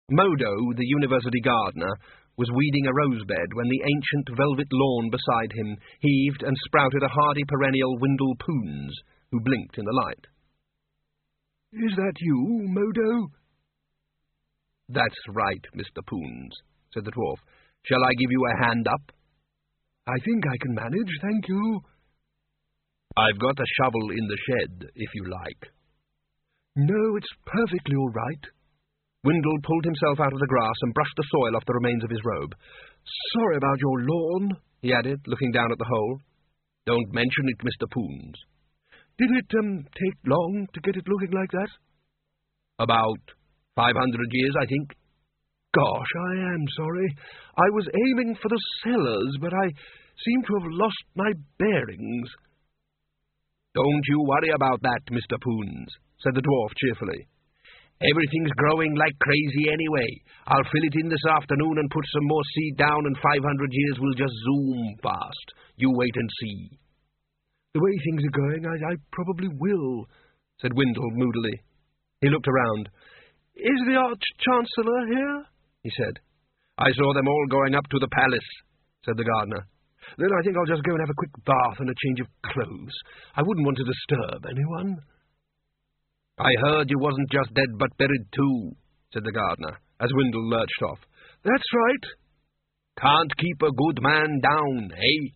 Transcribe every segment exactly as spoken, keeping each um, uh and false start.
Modo, the university gardener, was weeding a rosebed when the ancient velvet lawn beside him heaved and sprouted a hardy perennial Windle Poons, who blinked in the light. "Is that you, Modo?" "That's right, Mister Poons," said the dwarf. "Shall I give you a hand up?" "I think I can manage, thank you." "I've got a shovel in the shed, if you like." "No, it's perfectly all right." Windle pulled himself out of the grass and brushed the soil off the remains of his robe. "Sorry about your lawn," he added, looking down at the hole. "Don't mention it, Mister Poons." "Did it, um, take long to get it looking like that?" "About five hundred years, I think." "Gosh, I am sorry. I was aiming for the cellars, but I seem to have lost my bearings." "Don't you worry about that, Mister Poons," said the dwarf cheerfully. "Everything's growing like crazy anyway. I'll fill it in this afternoon and put some more seed down, and five hundred years will just zoom past. You wait and see." "The way things are going, I, I probably will," said Windle moodily. He looked around. "Is the Arch-Chancellor here?" he said. "I saw them all going up to the palace," said the gardener. "Then I think I'll just go and have a quick bath and a change of clothes. I wouldn't want to disturb anyone." "I heard you wasn't just dead but buried too," said the gardener, as Windle lurched off. "That's right." "Can't keep a good man down, eh?"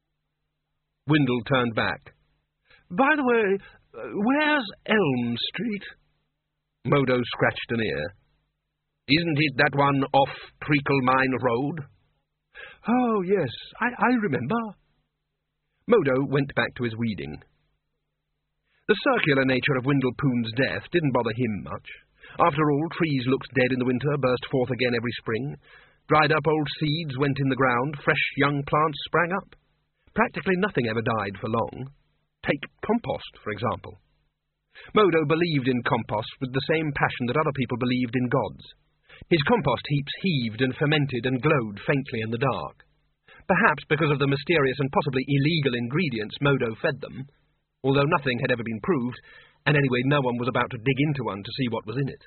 Windle turned back. "By the way, uh, where's Elm Street?" Modo scratched an ear. "Isn't it that one off Treacle Mine Road?" "Oh, yes, I, I remember." Modo went back to his weeding. The circular nature of Windle Poons' death didn't bother him much. After all, trees looked dead in the winter, burst forth again every spring. Dried up old seeds went in the ground, fresh young plants sprang up. Practically nothing ever died for long. Take compost, for example. Modo believed in compost with the same passion that other people believed in gods. His compost heaps heaved and fermented and glowed faintly in the dark. Perhaps because of the mysterious and possibly illegal ingredients Modo fed them, although nothing had ever been proved, and anyway no one was about to dig into one to see what was in it.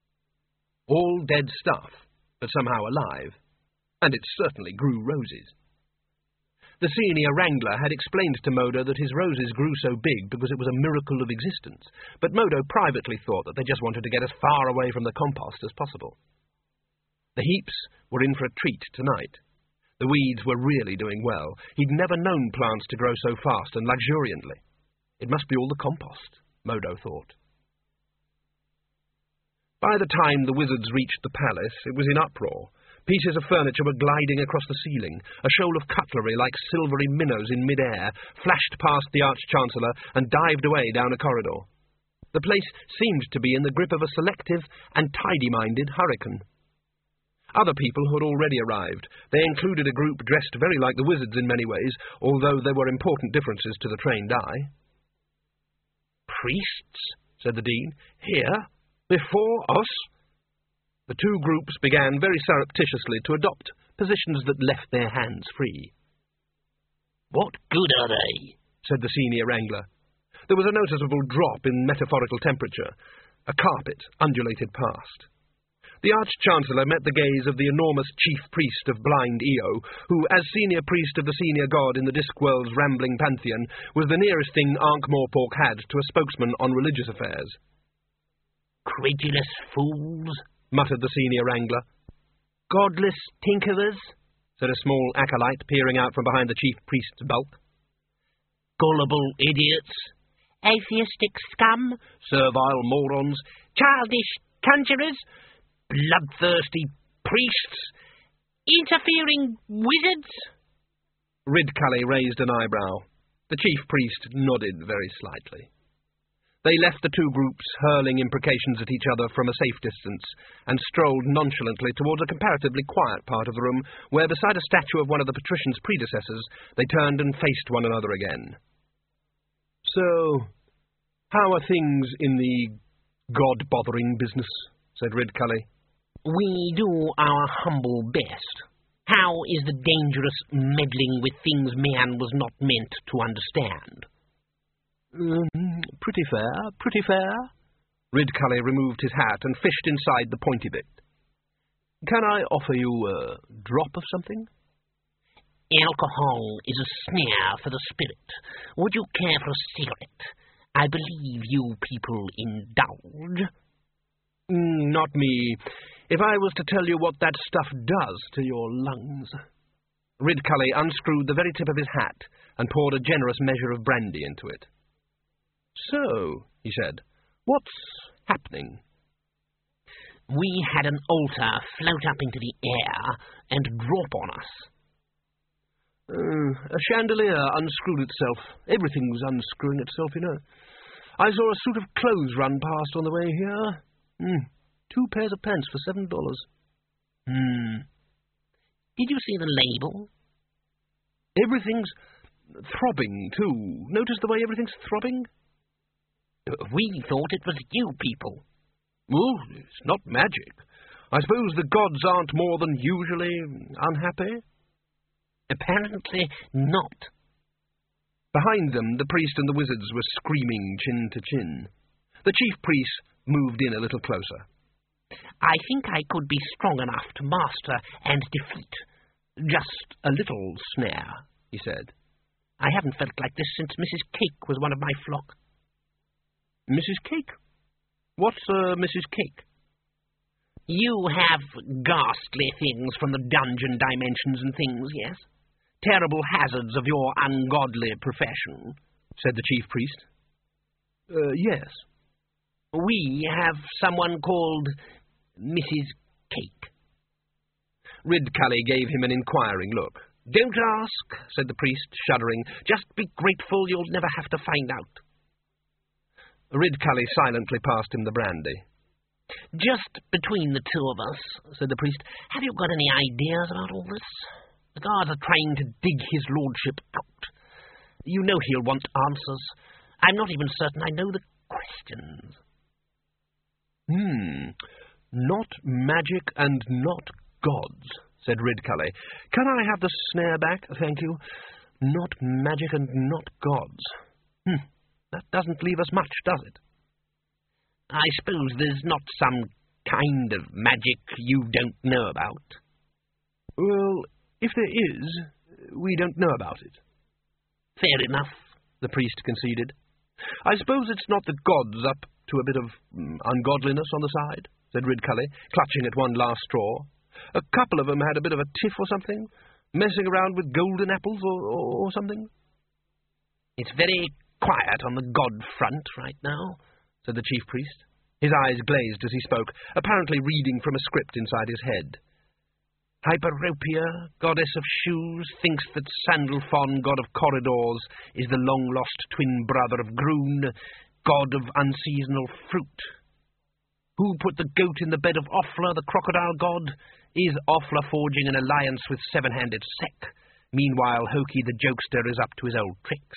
All dead stuff, but somehow alive, and it certainly grew roses. The senior wrangler had explained to Modo that his roses grew so big because it was a miracle of existence, but Modo privately thought that they just wanted to get as far away from the compost as possible. The heaps were in for a treat tonight. The weeds were really doing well. He'd never known plants to grow so fast and luxuriantly. It must be all the compost, Modo thought. By the time the wizards reached the palace, it was in uproar. Pieces of furniture were gliding across the ceiling. A shoal of cutlery like silvery minnows in mid-air flashed past the Arch-Chancellor and dived away down a corridor. The place seemed to be in the grip of a selective and tidy-minded hurricane. Other people had already arrived. They included a group dressed very like the wizards in many ways, although there were important differences to the trained eye. "Priests?" said the Dean. "Here? Before us?" The two groups began very surreptitiously to adopt positions that left their hands free. "What good are they?" said the senior wrangler. There was a noticeable drop in metaphorical temperature. A carpet undulated past. The Arch-Chancellor met the gaze of the enormous chief priest of blind Io, who, as senior priest of the senior god in the Discworld's rambling pantheon, was the nearest thing Ankh-Morpork had to a spokesman on religious affairs. "Credulous fools," muttered the senior wrangler. "Godless tinkerers," said a small acolyte peering out from behind the chief priest's bulk. "Gullible idiots," "atheistic scum," "servile morons," "childish conjurers," "bloodthirsty priests," "interfering wizards." Ridcully raised an eyebrow. The chief priest nodded very slightly. They left the two groups hurling imprecations at each other from a safe distance, and strolled nonchalantly towards a comparatively quiet part of the room, where, beside a statue of one of the patrician's predecessors, they turned and faced one another again. "So, how are things in the god-bothering business?" said Ridcully. "We do our humble best. How is the dangerous meddling with things man was not meant to understand?" Um, pretty fair, pretty fair. Ridcully removed his hat and fished inside the pointy bit. Can I offer you a drop of something? Alcohol is a snare for the spirit. Would you care for a cigarette? I believe you people indulge. Mm, not me. If I was to tell you what that stuff does to your lungs... Ridcully unscrewed the very tip of his hat and poured a generous measure of brandy into it. So, he said, what's happening? We had an altar float up into the air and drop on us. Uh, a chandelier unscrewed itself. Everything's unscrewing itself, you know. I saw a suit of clothes run past on the way here. Mm, two pairs of pants for seven dollars. Hmm. Did you see the label? Everything's throbbing, too. Notice the way everything's throbbing? We thought it was you people. Well, it's not magic. I suppose the gods aren't more than usually unhappy? Apparently not. Behind them, the priest and the wizards were screaming chin to chin. The chief priest moved in a little closer. I think I could be strong enough to master and defeat just a little snare, he said. I haven't felt like this since Missus Cake was one of my flock. Missus Cake? What's uh, Missus Cake? You have ghastly things from the dungeon dimensions and things, yes? Terrible hazards of your ungodly profession, said the chief priest. Uh, yes. We have someone called Missus Cake. Ridcully gave him an inquiring look. Don't ask, said the priest, shuddering. Just be grateful you'll never have to find out. Ridcully silently passed him the brandy. Just between the two of us, said the priest, have you got any ideas about all this? The guards are trying to dig his lordship out. You know he'll want answers. I'm not even certain I know the questions. Hmm. Not magic and not gods, said Ridcully. Can I have the snare back, thank you? Not magic and not gods. Hmm. That doesn't leave us much, does it? I suppose there's not some kind of magic you don't know about. Well, if there is, we don't know about it. Fair enough, the priest conceded. I suppose it's not the gods up to a bit of mm, ungodliness on the side, said Ridcully, clutching at one last straw. A couple of them had a bit of a tiff or something, messing around with golden apples or, or, or something. It's very quiet on the god front right now, said the chief priest. His eyes glazed as he spoke, apparently reading from a script inside his head. Hyperopia, goddess of shoes, thinks that Sandalphon, god of corridors, is the long-lost twin brother of Groon, god of unseasonal fruit. Who put the goat in the bed of Offla, the crocodile god? Is Offla forging an alliance with seven-handed Sek? Meanwhile, Hokey the jokester is up to his old tricks.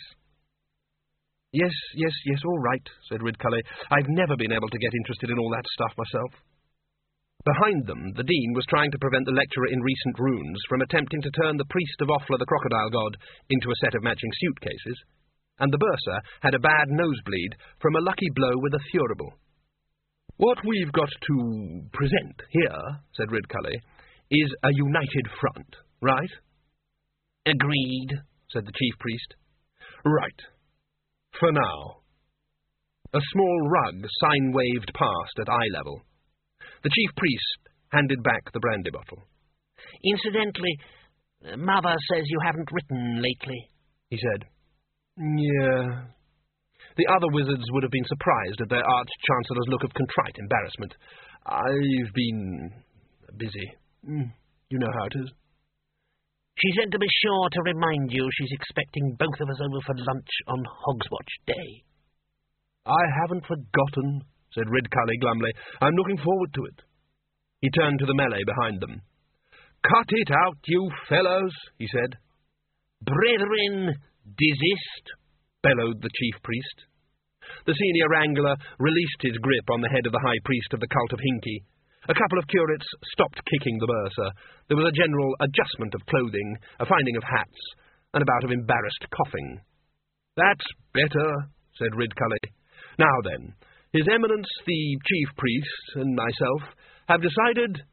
Yes, yes, yes, all right, said Ridcully. I've never been able to get interested in all that stuff myself. Behind them, the dean was trying to prevent the lecturer in recent runes from attempting to turn the priest of Offla, the crocodile god, into a set of matching suitcases, and the bursar had a bad nosebleed from a lucky blow with a thurible. What we've got to present here, said Ridcully, is a united front, right? Agreed, said the chief priest. Right. For now. A small rug sign-waved past at eye level. The chief priest handed back the brandy bottle. Incidentally, Mother says you haven't written lately, he said. Yeah. The other wizards would have been surprised at their arch-chancellor's look of contrite embarrassment. I've been busy. You know how it is. She said to be sure to remind you she's expecting both of us over for lunch on Hogswatch Day. I haven't forgotten, said Ridcully glumly. I'm looking forward to it. He turned to the melee behind them. Cut it out, you fellows, he said. Brethren, desist, bellowed the chief priest. The senior wrangler released his grip on the head of the high priest of the cult of Hinky. A couple of curates stopped kicking the bursar. There was a general adjustment of clothing, a finding of hats, and a bout of embarrassed coughing. That's better, said Ridcully. Now then, His Eminence the Chief Priest and myself have decided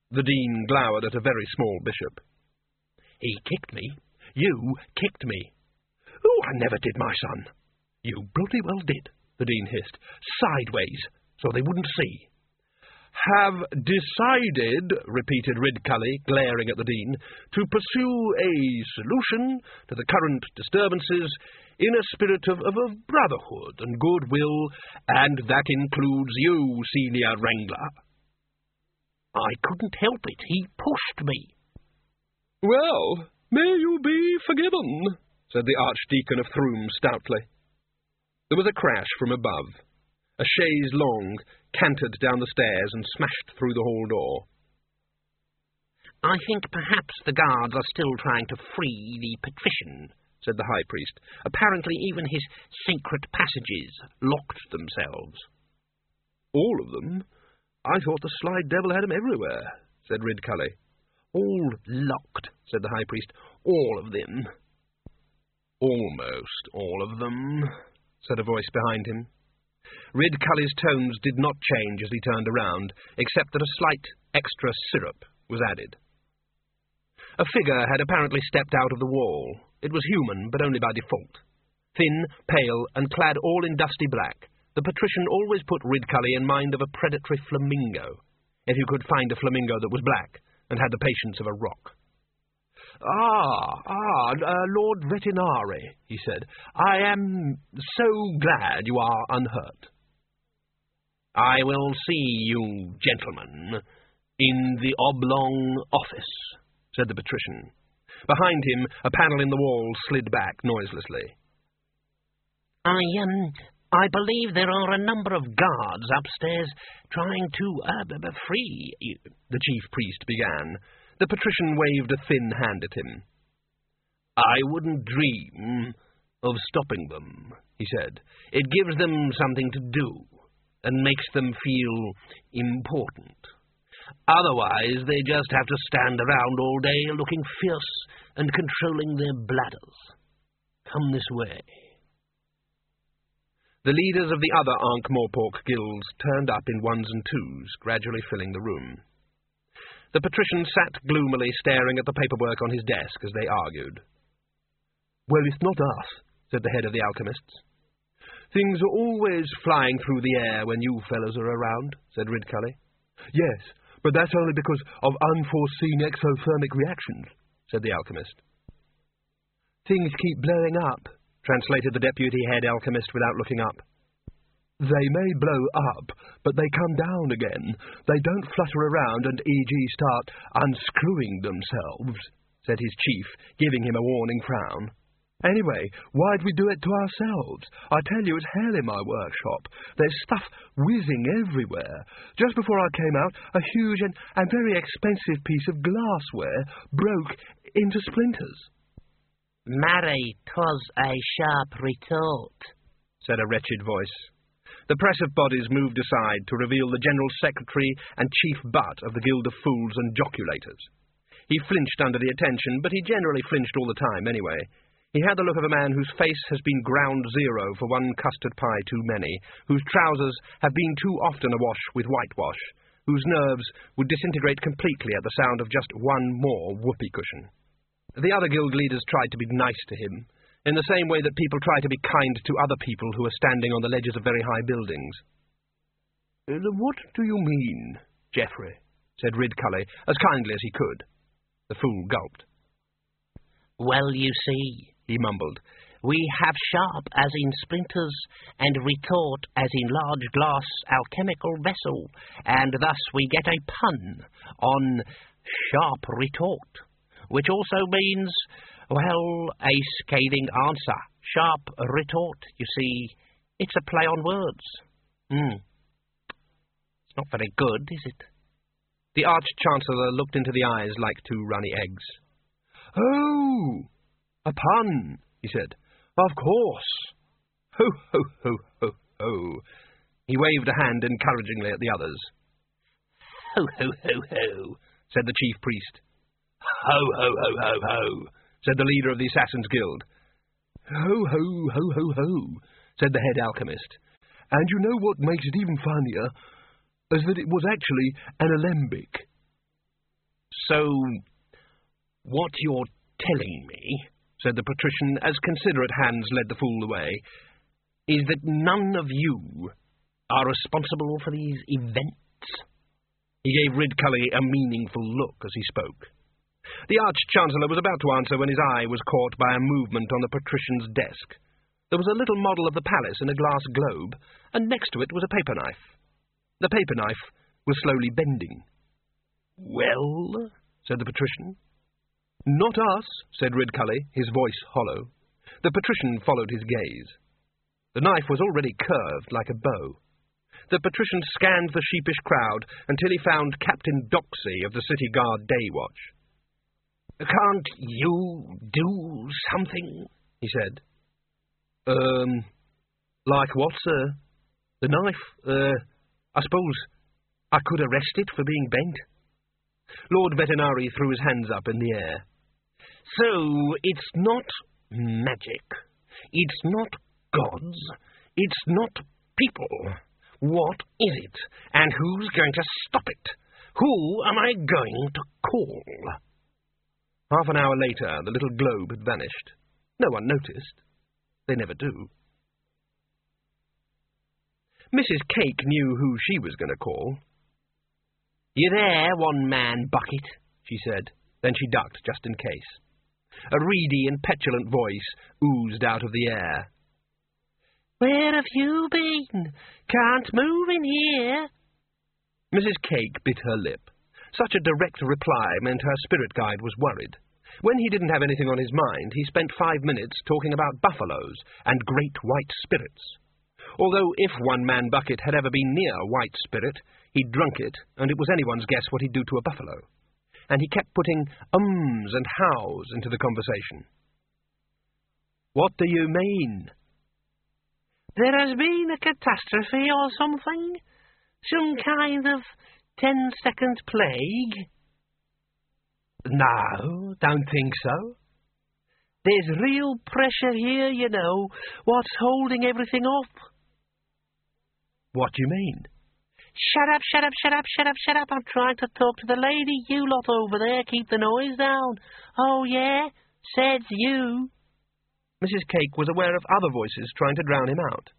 The Dean glowered at a very small bishop. He kicked me. You kicked me. Oh, I never did, my son. You bloody well did, the Dean hissed. Sideways, so they wouldn't see. Have decided, repeated Ridcully, glaring at the Dean, to pursue a solution to the current disturbances in a spirit of, of, of brotherhood and goodwill, and that includes you, Senior Wrangler. I couldn't help it. He pushed me. Well, may you be forgiven, said the Archdeacon of Throom stoutly. There was a crash from above. A chaise longue cantered down the stairs and smashed through the hall door. I think perhaps the guards are still trying to free the patrician, said the High Priest. Apparently even his secret passages locked themselves. All of them? I thought the sly devil had 'em everywhere, said Ridcully. All locked, said the High Priest. All of them. Almost all of them, said a voice behind him. Ridcully's tones did not change as he turned around, except that a slight extra syrup was added. A figure had apparently stepped out of the wall. It was human, but only by default. Thin, pale, and clad all in dusty black, the patrician always put Ridcully in mind of a predatory flamingo, if you could find a flamingo that was black and had the patience of a rock. Ah, ah, uh, Lord Vetinari, he said. I am so glad you are unhurt. I will see you, gentlemen, in the oblong office, said the patrician. Behind him, a panel in the wall slid back noiselessly. I, um, I believe there are a number of guards upstairs trying to, uh, free you, the chief priest began. The patrician waved a thin hand at him. I wouldn't dream of stopping them, he said. It gives them something to do, and makes them feel important. Otherwise, they just have to stand around all day looking fierce and controlling their bladders. Come this way. The leaders of the other Ankh-Morpork guilds turned up in ones and twos, gradually filling the room. The patrician sat gloomily staring at the paperwork on his desk as they argued. Well, it's not us, said the head of the alchemists. Things are always flying through the air when you fellows are around, said Ridcully. Yes, but that's only because of unforeseen exothermic reactions, said the alchemist. Things keep blowing up, translated the deputy head alchemist without looking up. They may blow up, but they come down again. They don't flutter around and, for example, start unscrewing themselves, said his chief, giving him a warning frown. Anyway, why'd we do it to ourselves? I tell you, it's hell in my workshop. There's stuff whizzing everywhere. Just before I came out, a huge and, and very expensive piece of glassware broke into splinters. Marry, 'twas a sharp retort, said a wretched voice. The press of bodies moved aside to reveal the General Secretary and Chief Butt of the Guild of Fools and Joculators. He flinched under the attention, but he generally flinched all the time anyway. He had the look of a man whose face has been ground zero for one custard pie too many, whose trousers have been too often awash with whitewash, whose nerves would disintegrate completely at the sound of just one more whoopee cushion. The other guild leaders tried to be nice to him, in the same way that people try to be kind to other people who are standing on the ledges of very high buildings. What do you mean, Geoffrey? Said Ridcully, as kindly as he could. The fool gulped. Well, you see, he mumbled, we have sharp as in splinters, and retort as in large glass alchemical vessel, and thus we get a pun on sharp retort, which also means, well, a scathing answer. Sharp retort, you see. It's a play on words. Hmm. It's not very good, is it? The Arch-Chancellor looked into the eyes like two runny eggs. Oh, a pun, he said. Of course. Ho, ho, ho, ho, ho. He waved a hand encouragingly at the others. Ho, ho, ho, ho, said the chief priest. Ho, ho, ho, ho, ho, said the leader of the Assassin's Guild. Ho, ho, ho, ho, ho, said the head alchemist. And you know what makes it even funnier? Is that it was actually an alembic. So, what you're telling me, said the patrician, as considerate hands led the fool away, is that none of you are responsible for these events? He gave Ridcully a meaningful look as he spoke. The Arch-Chancellor was about to answer when his eye was caught by a movement on the patrician's desk. There was a little model of the palace in a glass globe, and next to it was a paper knife. The paper knife was slowly bending. "Well?" said the patrician. "Not us," said Ridcully, his voice hollow. The patrician followed his gaze. The knife was already curved like a bow. The patrician scanned the sheepish crowd until he found Captain Doxy of the City Guard Day Watch. "Can't you do something?" he said. Um, like what, sir? The knife, uh, I suppose I could arrest it for being bent." Lord Vetinari threw his hands up in the air. "So, it's not magic. It's not gods. It's not people. What is it? And who's going to stop it? Who am I going to call?" Half an hour later, the little globe had vanished. No one noticed. They never do. Missus Cake knew who she was going to call. "You there, one-man bucket?" she said. Then she ducked, just in case. A reedy and petulant voice oozed out of the air. "Where have you been? Can't move in here." Missus Cake bit her lip. Such a direct reply meant her spirit guide was worried. When he didn't have anything on his mind, he spent five minutes talking about buffaloes and great white spirits. Although if one-man bucket had ever been near white spirit, he'd drunk it, and it was anyone's guess what he'd do to a buffalo. And he kept putting ums and hows into the conversation. "What do you mean?" "There has been a catastrophe or something? Some kind of ten-second plague?" "No, don't think so." "There's real pressure here, you know. What's holding everything up?" "What do you mean?" "Shut up, shut up, shut up, shut up, shut up. I'm trying to talk to the lady. You lot over there, keep the noise down." "Oh, yeah? Said you." Missus Cake was aware of other voices trying to drown him out.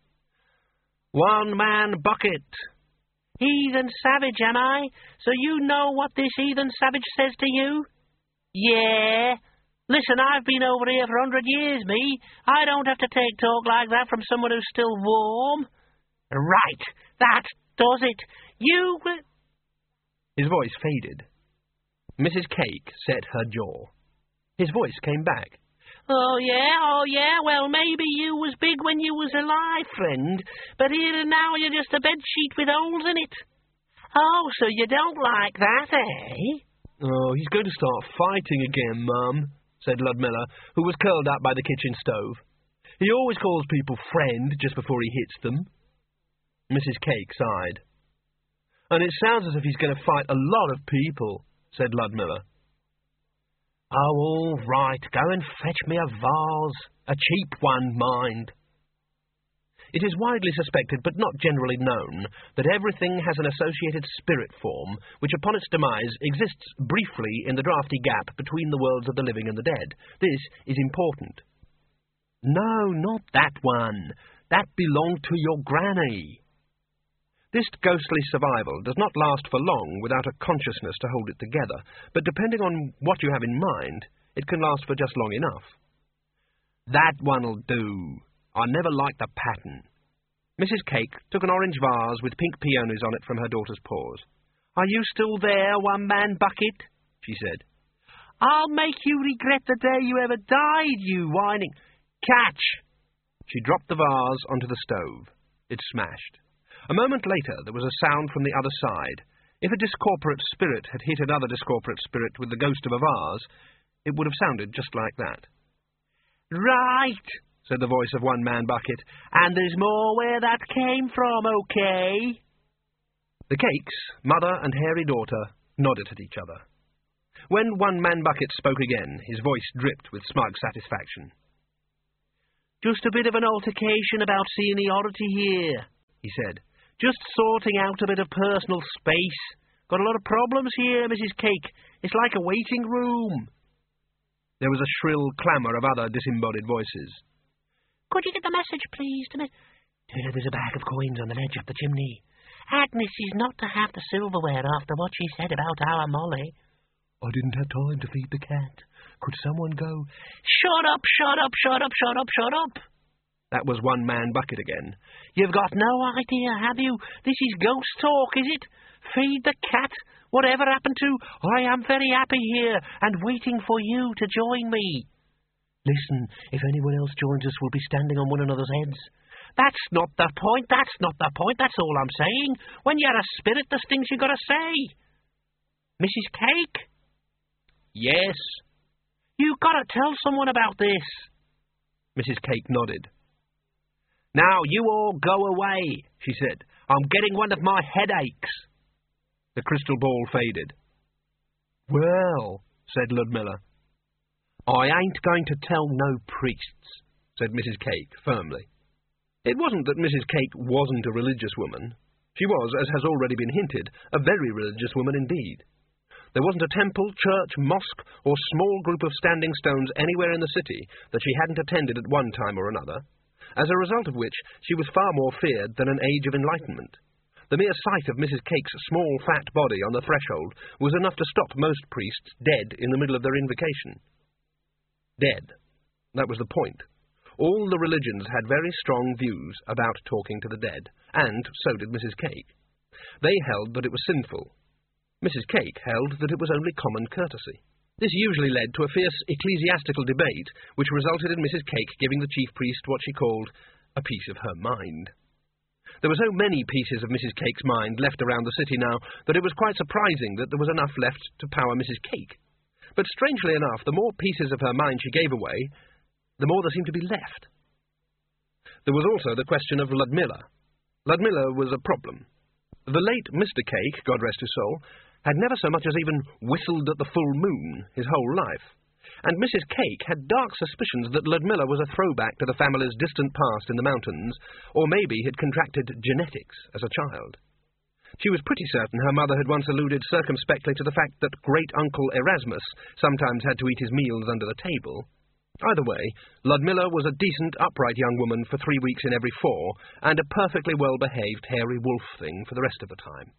"One-man bucket." "Heathen savage, am I? So you know what this heathen savage says to you?" "Yeah. Listen, I've been over here for a hundred years, me. I don't have to take talk like that from someone who's still warm." "Right, that does it. You..." His voice faded. Missus Cake set her jaw. His voice came back. "Oh, yeah, oh, yeah, well, maybe you was big when you was alive, friend, but here and now you're just a bedsheet with holes in it. Oh, so you don't like that, eh?" "Oh, he's going to start fighting again, Mum," said Ludmilla, who was curled up by the kitchen stove. "He always calls people friend just before he hits them." Missus Cake sighed. "And it sounds as if he's going to fight a lot of people," said Ludmilla. "Oh, all right, go and fetch me a vase. A cheap one, mind." It is widely suspected, but not generally known, that everything has an associated spirit form, which upon its demise exists briefly in the draughty gap between the worlds of the living and the dead. This is important. "No, not that one. That belonged to your granny." This ghostly survival does not last for long without a consciousness to hold it together, but depending on what you have in mind, it can last for just long enough. "That one'll do. I never liked the pattern." Missus Cake took an orange vase with pink peonies on it from her daughter's paws. "Are you still there, one-man bucket?" she said. "I'll make you regret the day you ever died, you whining..." "Catch!" She dropped the vase onto the stove. It smashed. A moment later there was a sound from the other side. If a discorporate spirit had hit another discorporate spirit with the ghost of a vase, it would have sounded just like that. "Right," said the voice of one-man bucket, "and there's more where that came from, okay?" The Cakes, mother and hairy daughter, nodded at each other. When one-man bucket spoke again, his voice dripped with smug satisfaction. "Just a bit of an altercation about seniority here," he said. "Just sorting out a bit of personal space. Got a lot of problems here, Missus Cake. It's like a waiting room. There was a shrill clamour of other disembodied voices. Could you get the message, please, to Miss... There's a bag of coins on the ledge up the chimney. Agnes is not to have the silverware after what she said about our Molly. I didn't have time to feed the cat. Could someone go... Shut up, shut up, shut up, shut up, shut up. That was one man bucket again. You've got no idea, have you? This is ghost talk, is it? Feed the cat. Whatever happened to... I am very happy here and waiting for you to join me. Listen, if anyone else joins us, we'll be standing on one another's heads. That's not the point, that's not the point, that's all I'm saying. When you're a spirit, there's things you got to say. Missus Cake? Yes? You got to tell someone about this. Missus Cake nodded. Now, you all go away, she said. I'm getting one of my headaches. The crystal ball faded. Well, said Ludmilla. I ain't going to tell no priests, said Missus Cake firmly. It wasn't that Missus Cake wasn't a religious woman. She was, as has already been hinted, a very religious woman indeed. There wasn't a temple, church, mosque, or small group of standing stones anywhere in the city that she hadn't attended at one time or another, as a result of which she was far more feared than an age of enlightenment. The mere sight of Missus Cake's small, fat body on the threshold was enough to stop most priests dead in the middle of their invocation. Dead. That was the point. All the religions had very strong views about talking to the dead, and so did Missus Cake. They held that it was sinful. Missus Cake held that it was only common courtesy. This usually led to a fierce ecclesiastical debate, which resulted in Missus Cake giving the chief priest what she called a piece of her mind. There were so many pieces of Missus Cake's mind left around the city now that it was quite surprising that there was enough left to power Missus Cake. But strangely enough, the more pieces of her mind she gave away, the more there seemed to be left. There was also the question of Ludmilla. Ludmilla was a problem. The late Mister Cake, God rest his soul, had never so much as even whistled at the full moon his whole life, and Missus Cake had dark suspicions that Ludmilla was a throwback to the family's distant past in the mountains, or maybe had contracted genetics as a child. She was pretty certain her mother had once alluded circumspectly to the fact that great-uncle Erasmus sometimes had to eat his meals under the table. Either way, Ludmilla was a decent, upright young woman for three weeks in every four, and a perfectly well-behaved hairy wolf thing for the rest of the time.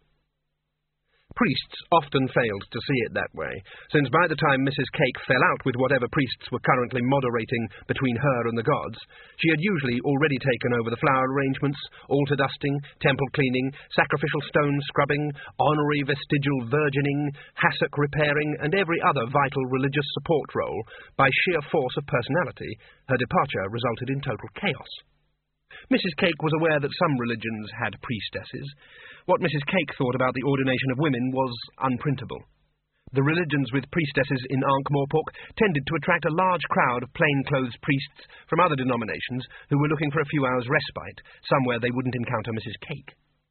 Priests often failed to see it that way, since by the time Missus Cake fell out with whatever priests were currently moderating between her and the gods, she had usually already taken over the flower arrangements, altar dusting, temple cleaning, sacrificial stone scrubbing, honorary vestigial virgining, hassock repairing, and every other vital religious support role. By sheer force of personality, her departure resulted in total chaos. Missus Cake was aware that some religions had priestesses. What Missus Cake thought about the ordination of women was unprintable. The religions with priestesses in Ankh-Morpork tended to attract a large crowd of plain-clothes priests from other denominations who were looking for a few hours' respite, somewhere they wouldn't encounter Missus Cake.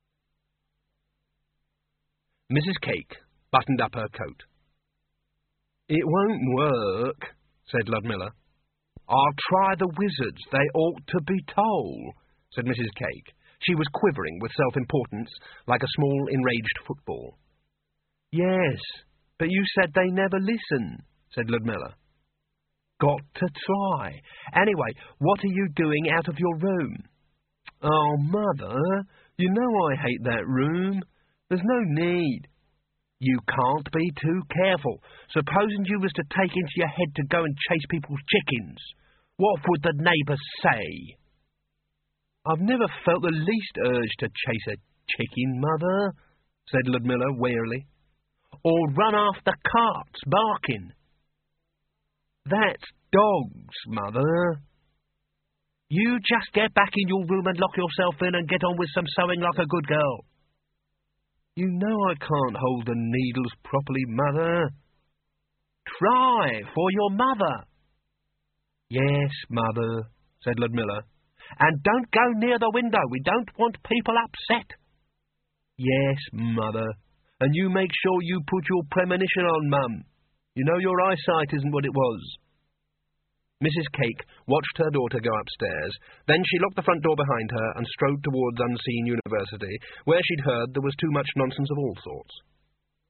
Missus Cake buttoned up her coat. "It won't work," said Ludmilla. "I'll try the wizards. They ought to be told," said Missus Cake. She was quivering with self-importance, like a small, enraged football. "Yes, but you said they never listen," said Ludmilla. "Got to try. Anyway, what are you doing out of your room?" "Oh, Mother, you know I hate that room. There's no need." "You can't be too careful. Supposing you was to take into your head to go and chase people's chickens. What would the neighbours say?" "I've never felt the least urge to chase a chicken, Mother," said Ludmilla wearily. "Or run after carts, barking." "That's dogs, Mother." "You just get back in your room and lock yourself in and get on with some sewing like a good girl." "You know I can't hold the needles properly, Mother." "Try, for your mother." "Yes, Mother," said Ludmilla. "And don't go near the window. We don't want people upset." "Yes, Mother. And you make sure you put your premonition on, Mum. You know your eyesight isn't what it was." Missus Cake watched her daughter go upstairs. Then she locked the front door behind her and strode towards Unseen University, where she'd heard there was too much nonsense of all sorts.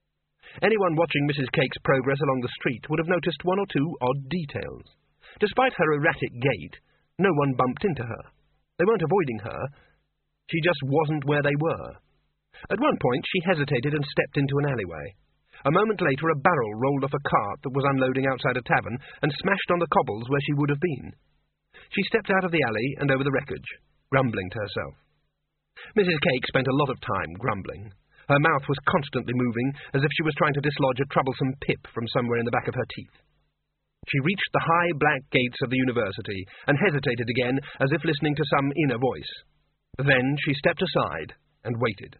Anyone watching Missus Cake's progress along the street would have noticed one or two odd details. Despite her erratic gait, no one bumped into her. They weren't avoiding her. She just wasn't where they were. At one point, she hesitated and stepped into an alleyway. A moment later, a barrel rolled off a cart that was unloading outside a tavern and smashed on the cobbles where she would have been. She stepped out of the alley and over the wreckage, grumbling to herself. Missus Cake spent a lot of time grumbling. Her mouth was constantly moving, as if she was trying to dislodge a troublesome pip from somewhere in the back of her teeth. She reached the high black gates of the university and hesitated again, as if listening to some inner voice. Then she stepped aside and waited.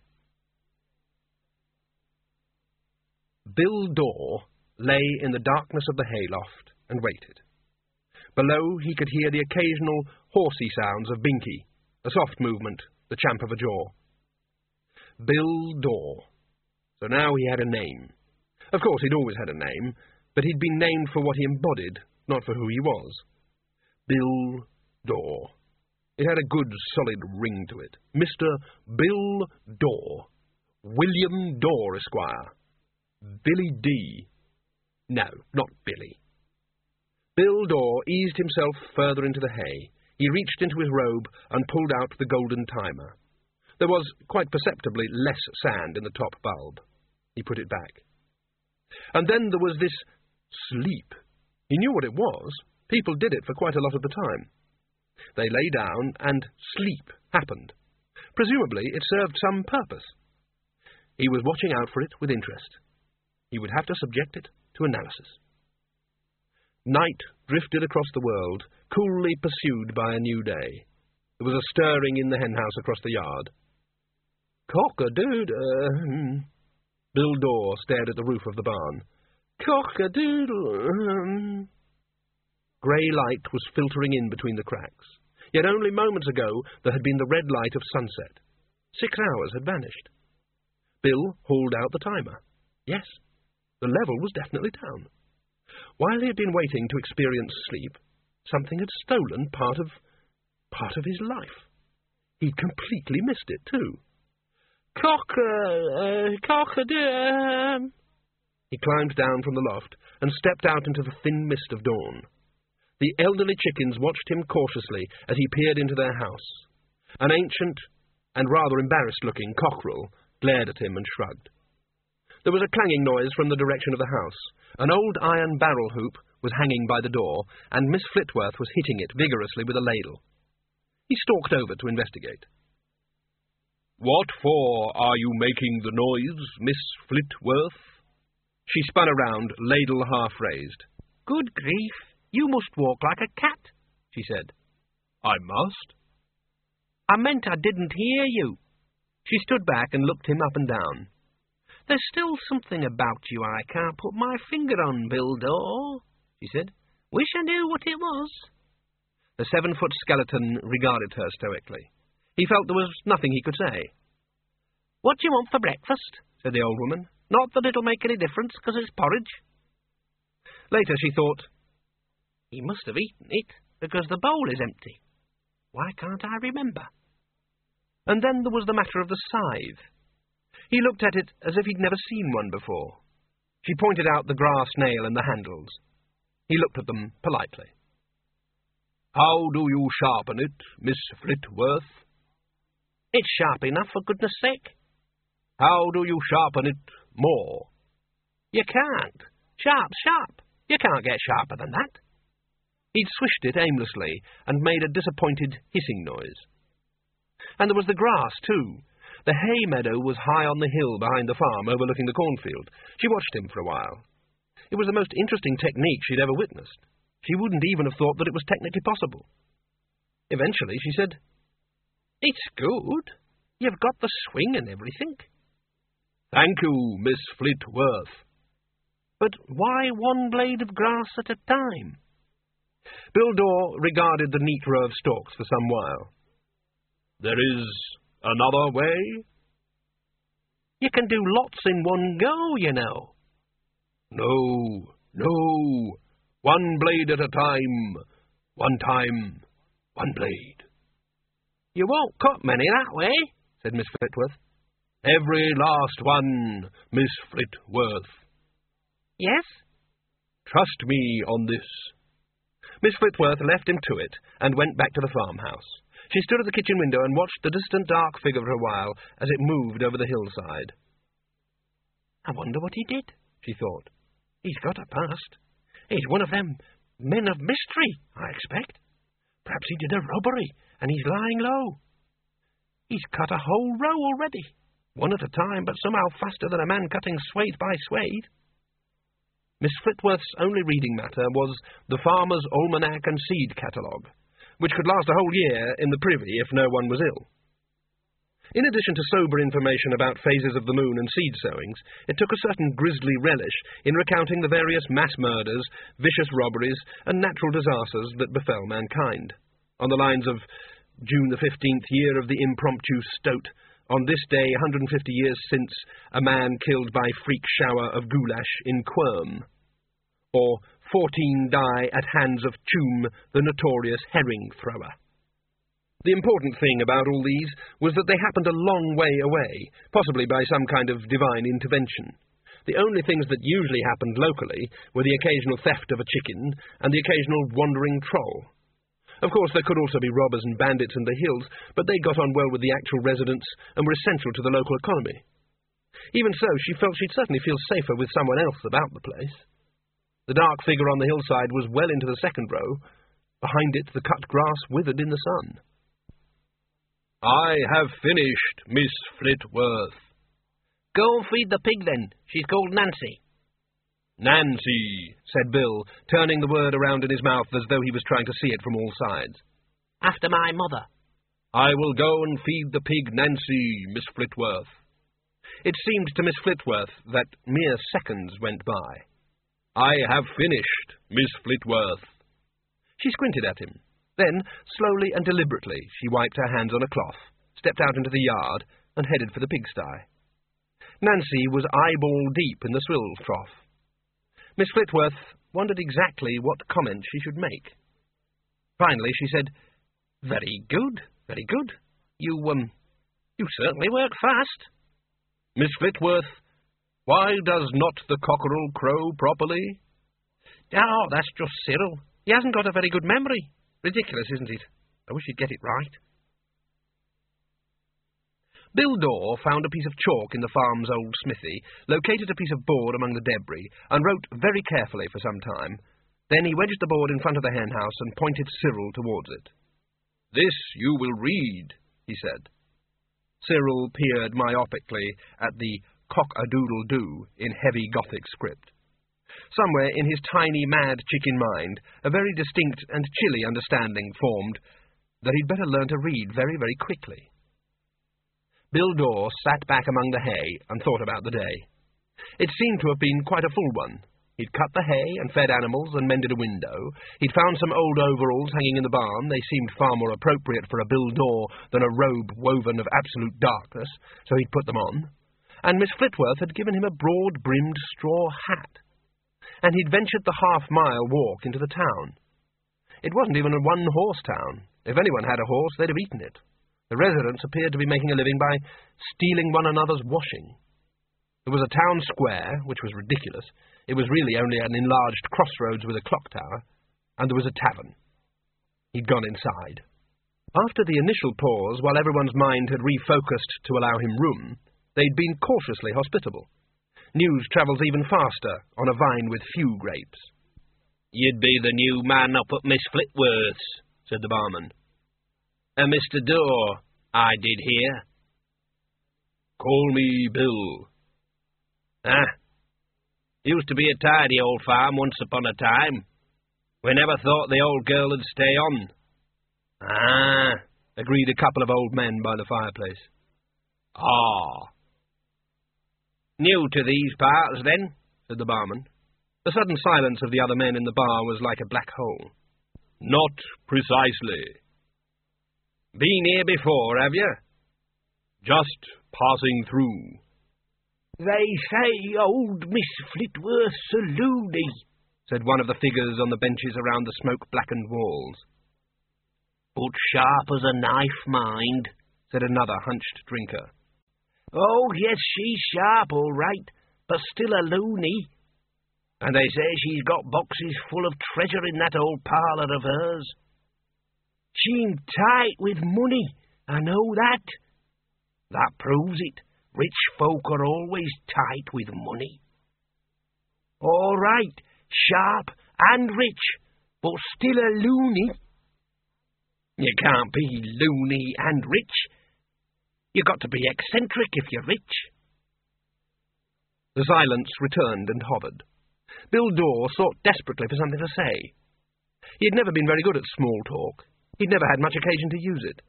Bill Dawes lay in the darkness of the hayloft and waited. Below he could hear the occasional horsey sounds of Binky, a soft movement, the champ of a jaw. Bill Dawes. So now he had a name. Of course, he'd always had a name, but he'd been named for what he embodied, not for who he was. Bill Dawes. It had a good, solid ring to it. Mister Bill Dawes. William Dawes, Esquire. Billy D. No, not Billy. Bill Dawes eased himself further into the hay. He reached into his robe and pulled out the golden timer. There was, quite perceptibly, less sand in the top bulb. He put it back. And then there was this sleep. He knew what it was. People did it for quite a lot of the time. They lay down, and sleep happened. Presumably it served some purpose. He was watching out for it with interest. He would have to subject it to analysis. Night drifted across the world, coolly pursued by a new day. There was a stirring in the henhouse across the yard. Cock-a-doodle. Bill Dawes stared at the roof of the barn. Cock-a-doodle. Grey light was filtering in between the cracks. Yet only moments ago there had been the red light of sunset. Six hours had vanished. Bill hauled out the timer. Yes, the level was definitely down. While he had been waiting to experience sleep, something had stolen part of... part of his life. He'd completely missed it, too. Cock, uh, cock-a-doodle. He climbed down from the loft and stepped out into the thin mist of dawn. The elderly chickens watched him cautiously as he peered into their house. An ancient and rather embarrassed-looking cockerel glared at him and shrugged. There was a clanging noise from the direction of the house. An old iron barrel hoop was hanging by the door, and Miss Flitworth was hitting it vigorously with a ladle. He stalked over to investigate. "What for are you making the noise, Miss Flitworth?" She spun around, ladle half-raised. "Good grief, you must walk like a cat," she said. "I must." "I meant I didn't hear you." She stood back and looked him up and down. "There's still something about you I can't put my finger on, Bill Dawes," she said. "Wish I knew what it was." The seven-foot skeleton regarded her stoically. He felt there was nothing he could say. "What do you want for breakfast?" said the old woman. "Not that it'll make any difference, because it's porridge." Later she thought, "He must have eaten it, because the bowl is empty. Why can't I remember?" And then there was the matter of the scythe. He looked at it as if he'd never seen one before. She pointed out the grass nail and the handles. He looked at them politely. "How do you sharpen it, Miss Flitworth?" "It's sharp enough, for goodness sake." "How do you sharpen it more?" "You can't. Sharp's sharp. You can't get sharper than that." He'd swished it aimlessly and made a disappointed hissing noise. And there was the grass, too. The hay meadow was high on the hill behind the farm, overlooking the cornfield. She watched him for a while. It was the most interesting technique she'd ever witnessed. She wouldn't even have thought that it was technically possible. Eventually she said, "It's good. You've got the swing and everything." "Thank you, Miss Flitworth." "But why one blade of grass at a time?" Bill Dawes regarded the neat row of stalks for some while. "There is another way?" "You can do lots in one go, you know." "No, no. One blade at a time. One time, one blade." "You won't cut many that way," said Miss Flitworth. "Every last one, Miss Flitworth." Yes? Trust me on this. Miss Flitworth left him to it, and went back to the farmhouse. She stood at the kitchen window and watched the distant dark figure for a while as it moved over the hillside. I wonder what he did, she thought. He's got a past. He's one of them men of mystery, I expect. Perhaps he did a robbery, and he's lying low. He's cut a whole row already, one at a time, but somehow faster than a man cutting swathe by swathe. Miss Flitworth's only reading matter was the Farmer's Almanac and Seed Catalogue, which could last a whole year in the privy if no one was ill. In addition to sober information about phases of the moon and seed sowings, it took a certain grisly relish in recounting the various mass murders, vicious robberies, and natural disasters that befell mankind. On the lines of June the fifteenth, year of the impromptu stoat, on this day, one hundred fifty years since, a man killed by freak shower of goulash in Quirm. Or fourteen die at hands of Tume, the notorious herring thrower. The important thing about all these was that they happened a long way away, possibly by some kind of divine intervention. The only things that usually happened locally were the occasional theft of a chicken and the occasional wandering troll. Of course, there could also be robbers and bandits in the hills, but they got on well with the actual residents and were essential to the local economy. Even so, she felt she'd certainly feel safer with someone else about the place. The dark figure on the hillside was well into the second row. Behind it, the cut grass withered in the sun. I have finished, Miss Flitworth. Go and feed the pig, then. She's called Nancy. Nancy, said Bill, turning the word around in his mouth as though he was trying to see it from all sides. After my mother. I will go and feed the pig, Nancy, Miss Flitworth. It seemed to Miss Flitworth that mere seconds went by. I have finished, Miss Flitworth. She squinted at him. Then, slowly and deliberately, she wiped her hands on a cloth, stepped out into the yard, and headed for the pigsty. Nancy was eyeball deep in the swill trough. Miss Flitworth wondered exactly what comment she should make. Finally, she said, Very good, very good. You, um, you certainly work fast. Miss Flitworth, why does not the cockerel crow properly? Oh, that's just Cyril. He hasn't got a very good memory. Ridiculous, isn't it? I wish he'd get it right. Bill Dore found a piece of chalk in the farm's old smithy, located a piece of board among the debris, and wrote very carefully for some time. Then he wedged the board in front of the henhouse and pointed Cyril towards it. This you will read, he said. Cyril peered myopically at the cock-a-doodle-doo in heavy Gothic script. Somewhere in his tiny, mad chicken mind, a very distinct and chilly understanding formed that he'd better learn to read very, very quickly. Bill Dore sat back among the hay and thought about the day. It seemed to have been quite a full one. He'd cut the hay and fed animals and mended a window. He'd found some old overalls hanging in the barn. They seemed far more appropriate for a Bill Dore than a robe woven of absolute darkness, so he'd put them on. And Miss Flitworth had given him a broad-brimmed straw hat. And he'd ventured the half-mile walk into the town. It wasn't even a one-horse town. If anyone had a horse, they'd have eaten it. The residents appeared to be making a living by stealing one another's washing. There was a town square, which was ridiculous. It was really only an enlarged crossroads with a clock tower, and there was a tavern. He'd gone inside. After the initial pause, while everyone's mind had refocused to allow him room, they'd been cautiously hospitable. News travels even faster on a vine with few grapes. You'd be the new man up at Miss Flitworth's, said the barman. A Mister Dore, I did hear. Call me Bill. Ah, used to be a tidy old farm once upon a time. We never thought the old girl would stay on. Ah, agreed a couple of old men by the fireplace. Ah. New to these parts, then, said the barman. The sudden silence of the other men in the bar was like a black hole. Not precisely. Been here before, have you? Just passing through. They say old Miss Flitworth's a loony, said one of the figures on the benches around the smoke-blackened walls. But sharp as a knife, mind, said another hunched drinker. Oh, yes, she's sharp, all right, but still a loony. And they say she's got boxes full of treasure in that old parlour of hers. She's tight with money, I know that. That proves it. Rich folk are always tight with money. All right, sharp and rich, but still a loony. You can't be loony and rich. You've got to be eccentric if you're rich. The silence returned and hovered. Bill Dawes sought desperately for something to say. He had never been very good at small talk. He'd never had much occasion to use it.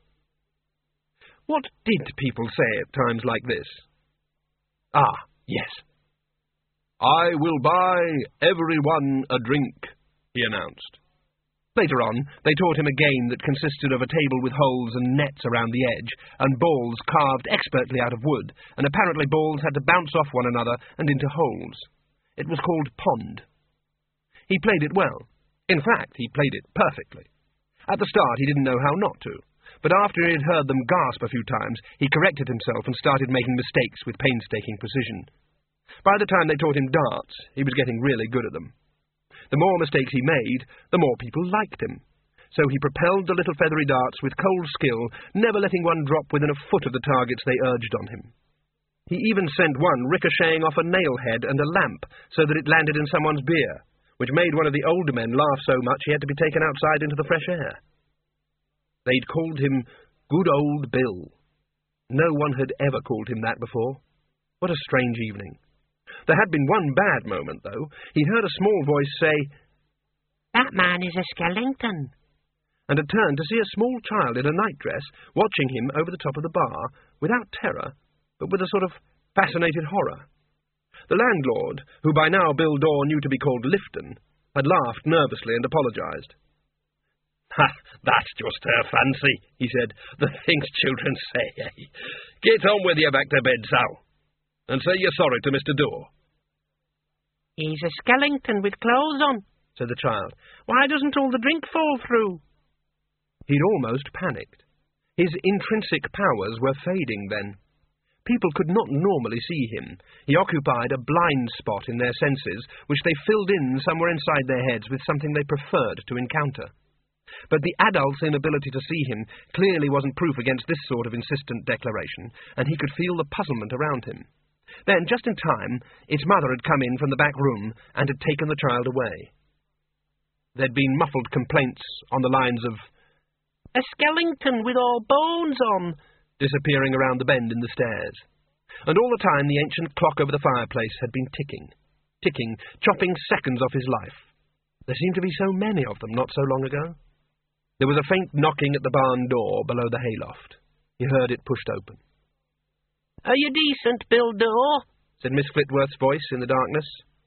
What did people say at times like this? Ah, yes. "I will buy everyone a drink," he announced. Later on, they taught him a game that consisted of a table with holes and nets around the edge, and balls carved expertly out of wood, and apparently balls had to bounce off one another and into holes. It was called Pond. He played it well. In fact, he played it perfectly. At the start, he didn't know how not to, but after he had heard them gasp a few times, he corrected himself and started making mistakes with painstaking precision. By the time they taught him darts, he was getting really good at them. The more mistakes he made, the more people liked him. So he propelled the little feathery darts with cold skill, never letting one drop within a foot of the targets they urged on him. He even sent one ricocheting off a nail-head and a lamp so that it landed in someone's beer, which made one of the older men laugh so much he had to be taken outside into the fresh air. They'd called him Good Old Bill. No one had ever called him that before. What a strange evening. There had been one bad moment, though. He heard a small voice say, "That man is a skeleton," and had turned to see a small child in a nightdress watching him over the top of the bar, without terror, but with a sort of fascinated horror. The landlord, who by now Bill Dawes knew to be called Lifton, had laughed nervously and apologised. "Ha, that's just her fancy," he said. "The things children say, eh? Get on with you back to bed, Sal, and say you're sorry to Mister Dawes." "He's a skeleton with clothes on," said the child. "Why doesn't all the drink fall through?" He'd almost panicked. His intrinsic powers were fading then. People could not normally see him. He occupied a blind spot in their senses, which they filled in somewhere inside their heads with something they preferred to encounter. But the adult's inability to see him clearly wasn't proof against this sort of insistent declaration, and he could feel the puzzlement around him. Then, just in time, its mother had come in from the back room and had taken the child away. There'd been muffled complaints on the lines of, "A skeleton with all bones on," disappearing around the bend in the stairs. And all the time the ancient clock over the fireplace had been ticking, ticking, chopping seconds off his life. There seemed to be so many of them not so long ago. There was a faint knocking at the barn door below the hayloft. He heard it pushed open. "Are you decent, Bill Dawes?" said Miss Flitworth's voice in the darkness.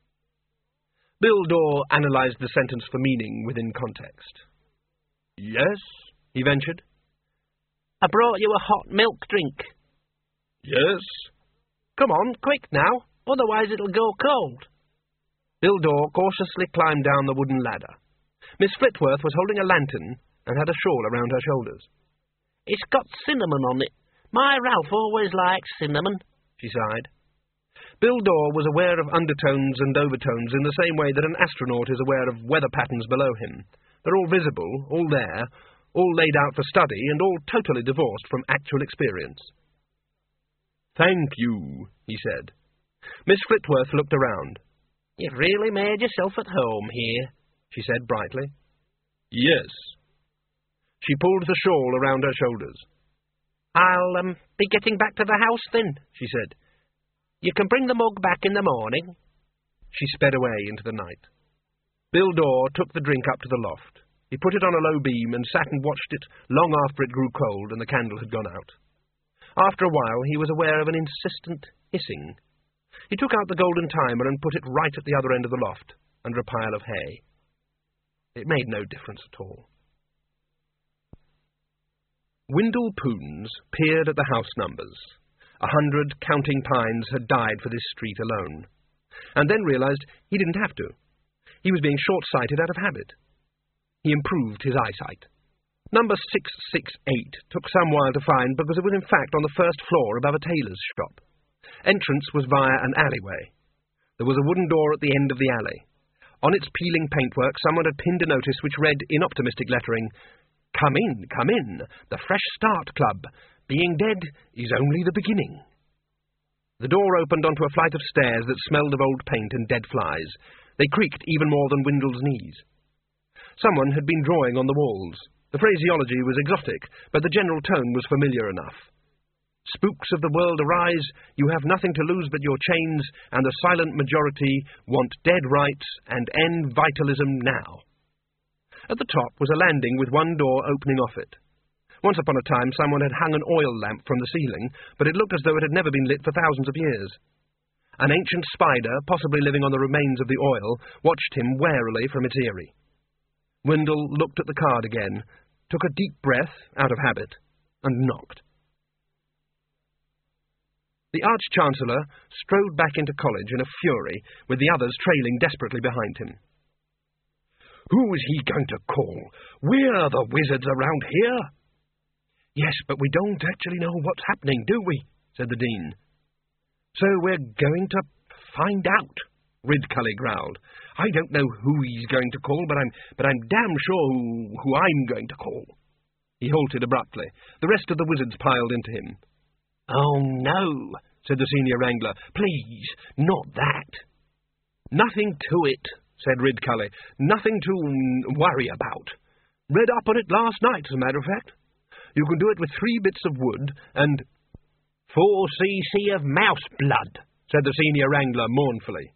Bill Dawes analysed the sentence for meaning within context. "Yes," he ventured. "I brought you a hot milk drink." "Yes." "Come on, quick now, otherwise it'll go cold." Bill Dawes cautiously climbed down the wooden ladder. Miss Flitworth was holding a lantern and had a shawl around her shoulders. "It's got cinnamon on it. My Ralph always likes cinnamon," she sighed. Bill Dawes was aware of undertones and overtones in the same way that an astronaut is aware of weather patterns below him. They're all visible, all there, all laid out for study, and all totally divorced from actual experience. "Thank you," he said. Miss Flitworth looked around. "You've really made yourself at home here," she said brightly. "Yes." She pulled the shawl around her shoulders. "I'll um, be getting back to the house then," she said. "You can bring the mug back in the morning." She sped away into the night. Bill Dawes took the drink up to the loft. He put it on a low beam and sat and watched it long after it grew cold and the candle had gone out. After a while he was aware of an insistent hissing. He took out the golden timer and put it right at the other end of the loft, under a pile of hay. It made no difference at all. Windle Poons peered at the house numbers. A hundred counting pines had died for this street alone, and then realised he didn't have to. He was being short-sighted out of habit. He improved his eyesight. Number six six eight took some while to find because it was in fact on the first floor above a tailor's shop. Entrance was via an alleyway. There was a wooden door at the end of the alley. On its peeling paintwork, someone had pinned a notice which read, in optimistic lettering, "Come in, come in, the Fresh Start Club. Being dead is only the beginning." The door opened onto a flight of stairs that smelled of old paint and dead flies. They creaked even more than Windle's knees. Someone had been drawing on the walls. The phraseology was exotic, but the general tone was familiar enough. "Spooks of the world arise, you have nothing to lose but your chains, and the silent majority want dead rights and end vitalism now." At the top was a landing with one door opening off it. Once upon a time someone had hung an oil lamp from the ceiling, but it looked as though it had never been lit for thousands of years. An ancient spider, possibly living on the remains of the oil, watched him warily from its eyrie. Windle looked at the card again, took a deep breath, out of habit, and knocked. The Arch-Chancellor strode back into college in a fury, with the others trailing desperately behind him. "Who is he going to call? We're the wizards around here." "Yes, but we don't actually know what's happening, do we?" said the Dean. "So we're going to find out," Ridcully growled. "I don't know who he's going to call, but I'm but I'm damn sure who, who I'm going to call." He halted abruptly. The rest of the wizards piled into him. "Oh, no," said the senior wrangler. "Please, not that." "Nothing to it," said Ridcully. "Nothing to mm, worry about. Read up on it last night, as a matter of fact. You can do it with three bits of wood and—" "Four cc of mouse blood," said the senior wrangler mournfully.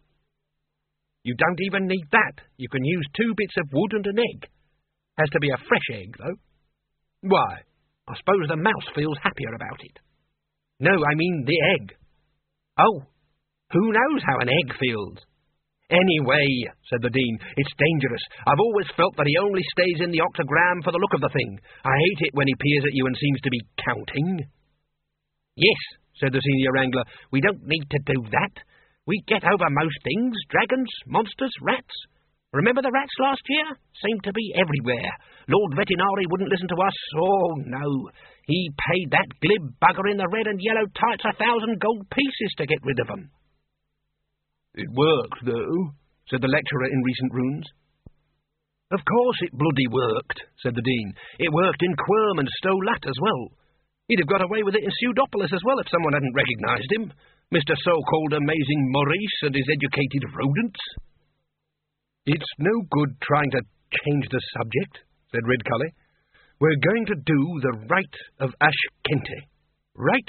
"You don't even need that. You can use two bits of wood and an egg. Has to be a fresh egg, though." "Why? I suppose the mouse feels happier about it." "No, I mean the egg." "Oh, who knows how an egg feels?" "Anyway," said the Dean, "it's dangerous. I've always felt that he only stays in the octagram for the look of the thing. I hate it when he peers at you and seems to be counting." "Yes," said the senior wrangler, "we don't need to do that. We get over most things, dragons, monsters, rats. Remember the rats last year? Seemed to be everywhere. Lord Vetinari wouldn't listen to us. Oh, no. He paid that glib bugger in the red and yellow tights a thousand gold pieces to get rid of them." "It worked, though," said the lecturer in recent runes. "Of course it bloody worked," said the Dean. "It worked in Quirm and Stolat as well. He'd have got away with it in Pseudopolis as well if someone hadn't recognised him. Mister so-called amazing Maurice and his educated rodents." "It's no good trying to change the subject," said Ridcully. "We're going to do the rite of Ashkente. Right?"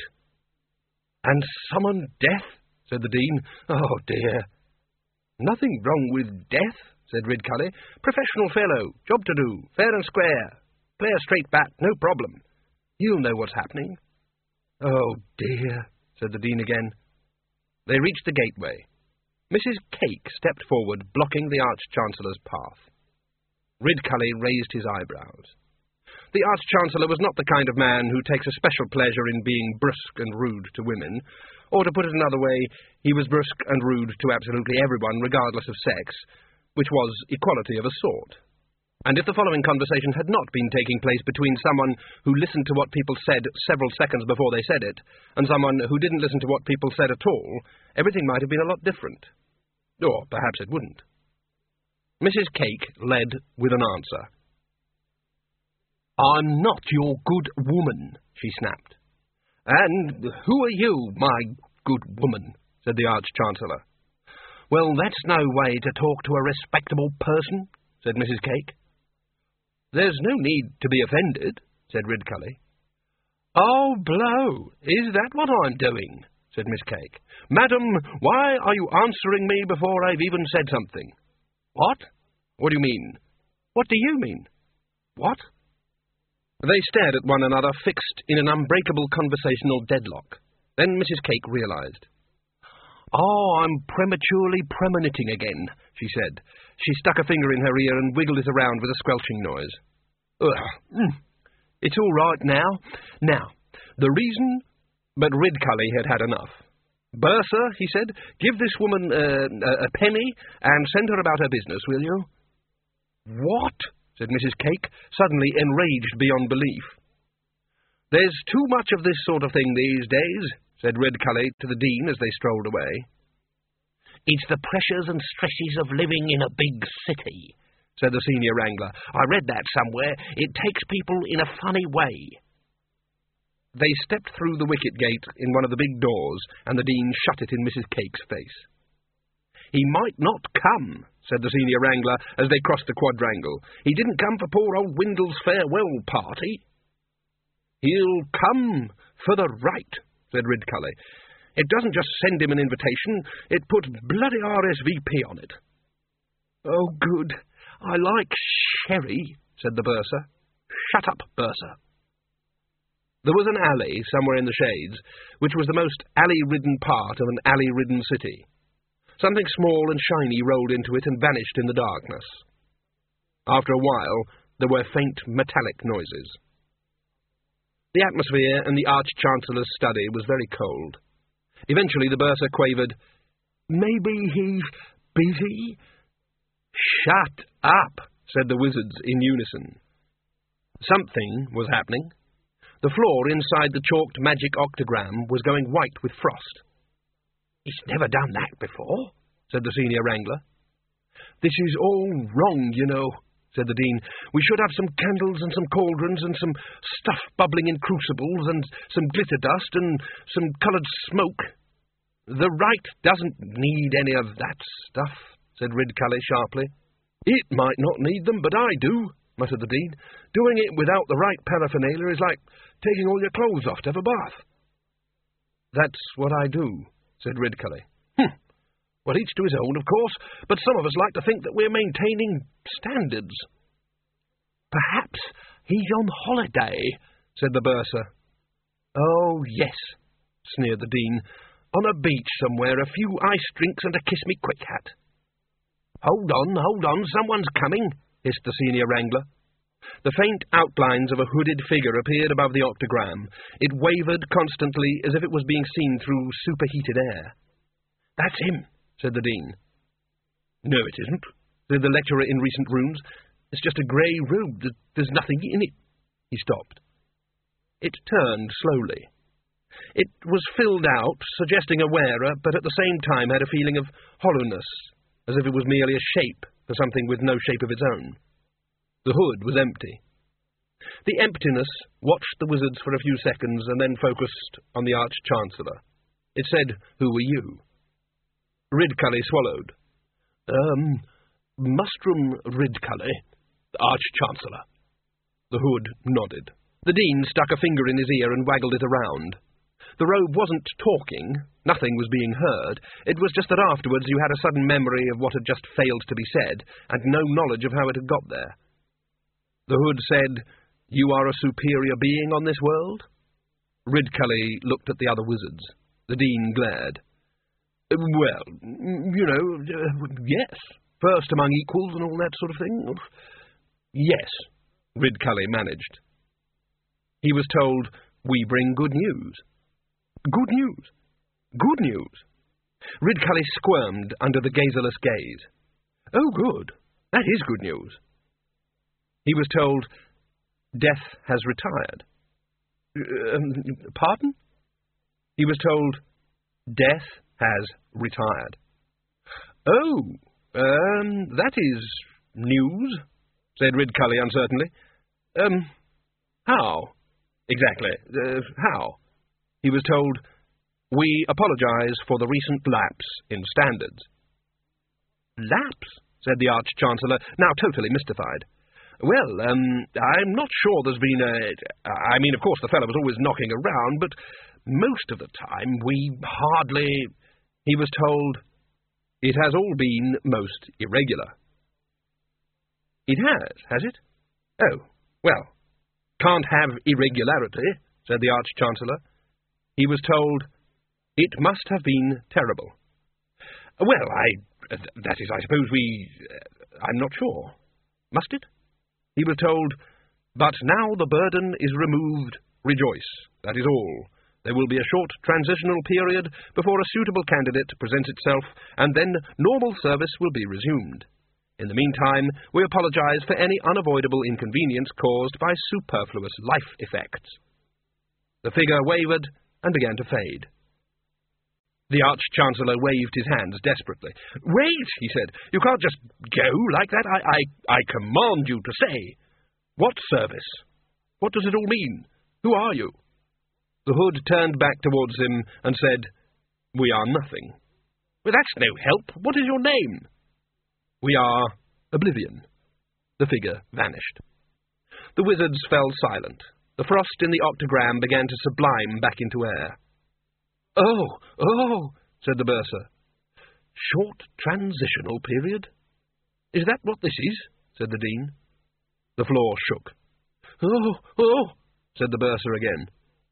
"And summon death?" said the Dean. "Oh, dear." "Nothing wrong with death," said Ridcully. "Professional fellow, job to do, fair and square. Play a straight bat, no problem. You'll know what's happening." "Oh, dear," said the Dean again. They reached the gateway. Missus Cake stepped forward, blocking the Arch-Chancellor's path. Ridcully raised his eyebrows. The Arch-Chancellor was not the kind of man who takes a special pleasure in being brusque and rude to women, or, to put it another way, he was brusque and rude to absolutely everyone, regardless of sex, which was equality of a sort. And if the following conversation had not been taking place between someone who listened to what people said several seconds before they said it, and someone who didn't listen to what people said at all, everything might have been a lot different. Or perhaps it wouldn't. Missus Cake led with an answer. "I'm not your good woman," she snapped. "And who are you, my good woman?" said the Arch-Chancellor. "Well, that's no way to talk to a respectable person," said Missus Cake. "There's no need to be offended," said Ridcully. "Oh, blow! Is that what I'm doing?" said Miss Cake. "Madam, why are you answering me before I've even said something?" "What? What do you mean?" "What do you mean?" "What?" They stared at one another, fixed in an unbreakable conversational deadlock. Then Missus Cake realised. "Oh, I'm prematurely premoniting again," she said. She stuck a finger in her ear and wiggled it around with a squelching noise. Ugh. Mm. "It's all right now. Now, the reason—" But Ridcully had had enough. "Bertha," he said, "give this woman uh, a penny and send her about her business, will you?" "What?" said Missus Cake, suddenly enraged beyond belief. "There's too much of this sort of thing these days," said Ridcully to the Dean as they strolled away. It's the pressures and stresses of living in a big city, said the senior wrangler. I read that somewhere. It takes people in a funny way. They stepped through the wicket gate in one of the big doors, and the Dean shut it in Missus Cake's face. He might not come, said the senior wrangler as they crossed the quadrangle. He didn't come for poor old Windle's farewell party. He'll come for the right, said Ridcully. It doesn't just send him an invitation, it puts bloody R S V P on it. Oh, good. I like sherry, said the bursar. Shut up, bursar. There was an alley somewhere in the shades, which was the most alley-ridden part of an alley-ridden city. Something small and shiny rolled into it and vanished in the darkness. After a while, there were faint metallic noises. The atmosphere in the Arch-Chancellor's study was very cold. Eventually the bursar quavered, Maybe he's busy? Shut up, said the wizards in unison. Something was happening. The floor inside the chalked magic octagram was going white with frost. He's never done that before, said the senior wrangler. This is all wrong, you know, said the Dean. We should have some candles and some cauldrons and some stuff bubbling in crucibles and some glitter dust and some coloured smoke. The right doesn't need any of that stuff, said Ridcully sharply. It might not need them, but I do, muttered the Dean. Doing it without the right paraphernalia is like taking all your clothes off to have a bath. That's what I do, said Ridcully. Hm. Well, each to his own, of course, but some of us like to think that we're maintaining standards. Perhaps he's on holiday, said the bursar. Oh, yes, sneered the Dean. On a beach somewhere, a few ice drinks and a kiss-me-quick hat. Hold on, hold on, someone's coming, hissed the senior wrangler. The faint outlines of a hooded figure appeared above the octagram. It wavered constantly as if it was being seen through superheated air. That's him, said the Dean. No, it isn't, said the lecturer in recent rooms. It's just a grey robe. There's nothing in it. He stopped. It turned slowly. It was filled out, suggesting a wearer, but at the same time had a feeling of hollowness, as if it was merely a shape for something with no shape of its own. The hood was empty. The emptiness watched the wizards for a few seconds and then focused on the Arch-Chancellor. It said, Who are you? Ridcully swallowed. Um, Mustrum Ridcully, Arch-Chancellor. The hood nodded. The Dean stuck a finger in his ear and waggled it around. The robe wasn't talking, nothing was being heard. It was just that afterwards you had a sudden memory of what had just failed to be said, and no knowledge of how it had got there. The hood said, You are a superior being on this world? Ridcully looked at the other wizards. The Dean glared. Well, you know, uh, yes. First among equals and all that sort of thing. Yes, Ridcully managed. He was told, We bring good news. Good news? Good news? Ridcully squirmed under the gazerless gaze. Oh, good. That is good news. He was told, Death has retired. Um, pardon? He was told, Death has retired. Oh, um, that is news, said Ridcully uncertainly. Um, how? Exactly. Uh, how? He was told, We apologise for the recent lapse in standards. Lapse? Said the Arch-Chancellor, now totally mystified. Well, um, I'm not sure there's been a... I mean, of course, the fellow was always knocking around, but most of the time we hardly... He was told, It has all been most irregular. It has, has it? Oh, well, can't have irregularity, said the Arch-Chancellor. He was told, It must have been terrible. Well, I... that is, I suppose we... I'm not sure. Must it? He was told, But now the burden is removed. Rejoice. That is all. There will be a short transitional period before a suitable candidate presents itself, and then normal service will be resumed. In the meantime, we apologise for any unavoidable inconvenience caused by superfluous life effects. The figure wavered and began to fade. The Arch-Chancellor waved his hands desperately. "Wait," he said. "You can't just go like that. I, I, I command you to say. What service? What does it all mean? Who are you?" The Hood turned back towards him and said, "We are nothing." "Well, that's no help. What is your name?" "We are Oblivion." The figure vanished. The wizards fell silent. The frost in the octagram began to sublime back into air. "Oh, oh," said the bursar. "Short transitional period? Is that what this is?" said the Dean. The floor shook. "Oh, oh," said the bursar again.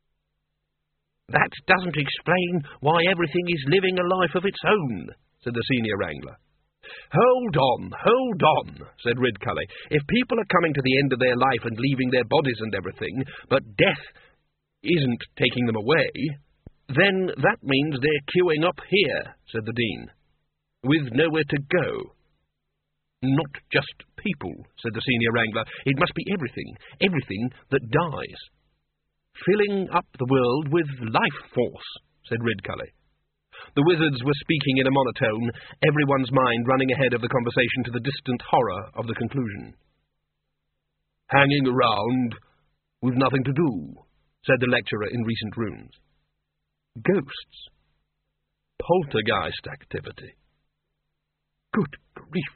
"That doesn't explain why everything is living a life of its own," said the senior wrangler. "Hold on, hold on," said Ridcully. "If people are coming to the end of their life and leaving their bodies and everything, but death isn't taking them away, then that means they're queuing up here," said the Dean, "with nowhere to go." "Not just people," said the senior wrangler. "It must be everything, everything that dies." "Filling up the world with life force," said Ridcully. The wizards were speaking in a monotone, everyone's mind running ahead of the conversation to the distant horror of the conclusion. "Hanging around with nothing to do," said the lecturer in recent runes. "Ghosts. Poltergeist activity. Good grief."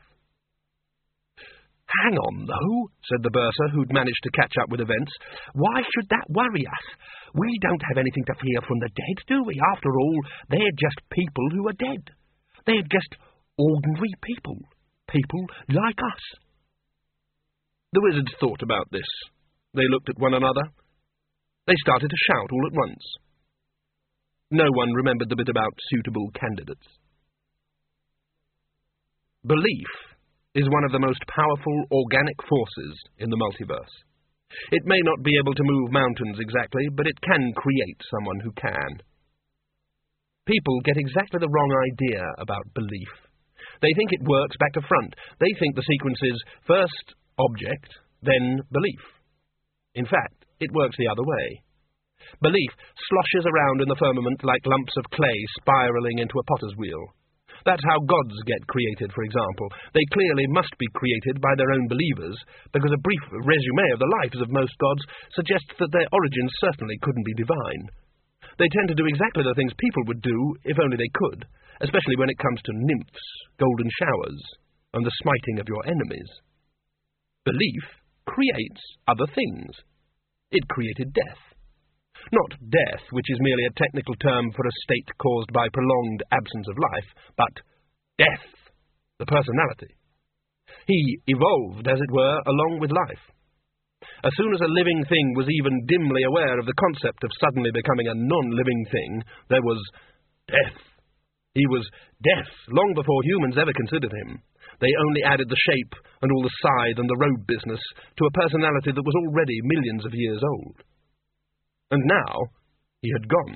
"Hang on, though," said the bursar, who'd managed to catch up with events. "Why should that worry us? We don't have anything to fear from the dead, do we? After all, they're just people who are dead. They're just ordinary people. People like us." The wizards thought about this. They looked at one another. They started to shout all at once. No one remembered the bit about suitable candidates. Belief is one of the most powerful organic forces in the multiverse. It may not be able to move mountains exactly, but it can create someone who can. People get exactly the wrong idea about belief. They think it works back to front. They think the sequence is first object, then belief. In fact, it works the other way. Belief sloshes around in the firmament like lumps of clay spiralling into a potter's wheel. That's how gods get created, for example. They clearly must be created by their own believers, because a brief resume of the lives of most gods suggests that their origins certainly couldn't be divine. They tend to do exactly the things people would do if only they could, especially when it comes to nymphs, golden showers, and the smiting of your enemies. Belief creates other things. It created death. Not death, which is merely a technical term for a state caused by prolonged absence of life, but death, the personality. He evolved, as it were, along with life. As soon as a living thing was even dimly aware of the concept of suddenly becoming a non-living thing, there was death. He was death long before humans ever considered him. They only added the shape and all the scythe and the robe business to a personality that was already millions of years old. And now he had gone.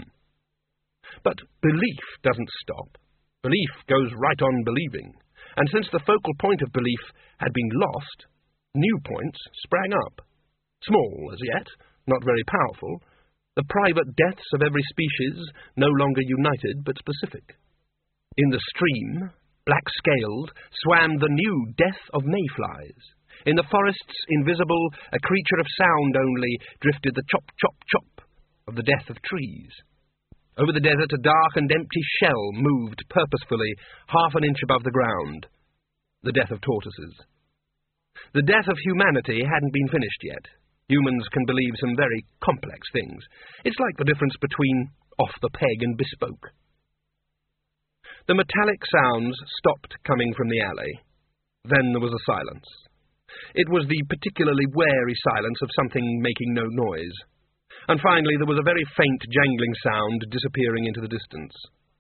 But belief doesn't stop. Belief goes right on believing. And since the focal point of belief had been lost, new points sprang up. Small as yet, not very powerful, the private deaths of every species, no longer united but specific. In the stream, black-scaled, swam the new death of mayflies. In the forests, invisible, a creature of sound only, drifted the chop-chop-chop of the death of trees. Over the desert, a dark and empty shell moved purposefully half an inch above the ground. The death of tortoises. The death of humanity hadn't been finished yet. Humans can believe some very complex things. It's like the difference between off the peg and bespoke. The metallic sounds stopped coming from the alley. Then there was a silence. It was the particularly wary silence of something making no noise. And finally there was a very faint jangling sound disappearing into the distance.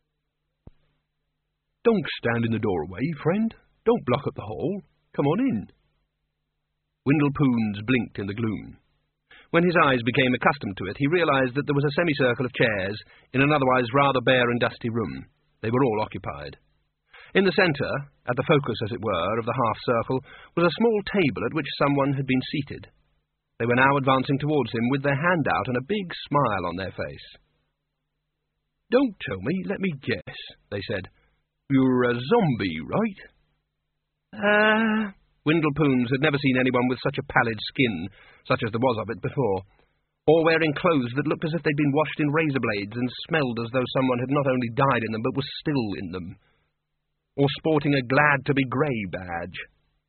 "Don't stand in the doorway, friend. Don't block up the hall. Come on in." Windle Poons blinked in the gloom. When his eyes became accustomed to it, he realized that there was a semicircle of chairs in an otherwise rather bare and dusty room. They were all occupied. In the centre, at the focus, as it were, of the half-circle, was a small table at which someone had been seated. They were now advancing towards him with their hand out and a big smile on their face. "Don't tell me, let me guess," they said. "You're a zombie, right?" Ah... Uh, Windlepoons had never seen anyone with such a pallid skin, such as there was of it before, or wearing clothes that looked as if they'd been washed in razor blades and smelled as though someone had not only died in them but was still in them, or sporting a glad-to-be-grey badge.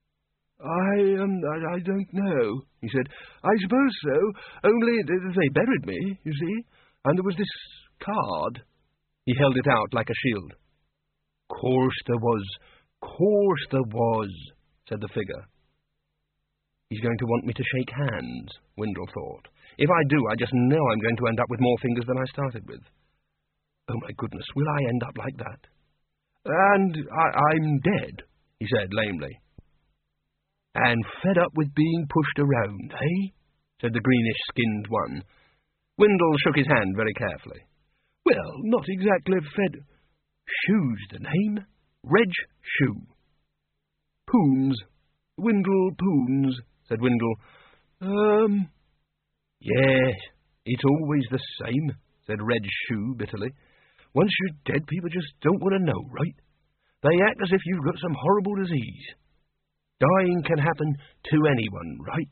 I, um, I, I don't know, he said. "I suppose so, only they buried me, you see, and there was this card." He held it out like a shield. "Course there was, course there was," said the figure. He's going to want me to shake hands, Windle thought. If I do, I just know I'm going to end up with more fingers than I started with. Oh, my goodness, will I end up like that? "And I, I'm dead," he said lamely. "And fed up with being pushed around, eh?" said the greenish-skinned one. Windle shook his hand very carefully. "Well, not exactly fed. Shoe's the name. Reg Shoe. Poons. Windle Poons," said Windle. Um, yes, it's always the same," said Reg Shoe bitterly. "Once you're dead, people just don't want to know, right? They act as if you've got some horrible disease. Dying can happen to anyone, right?"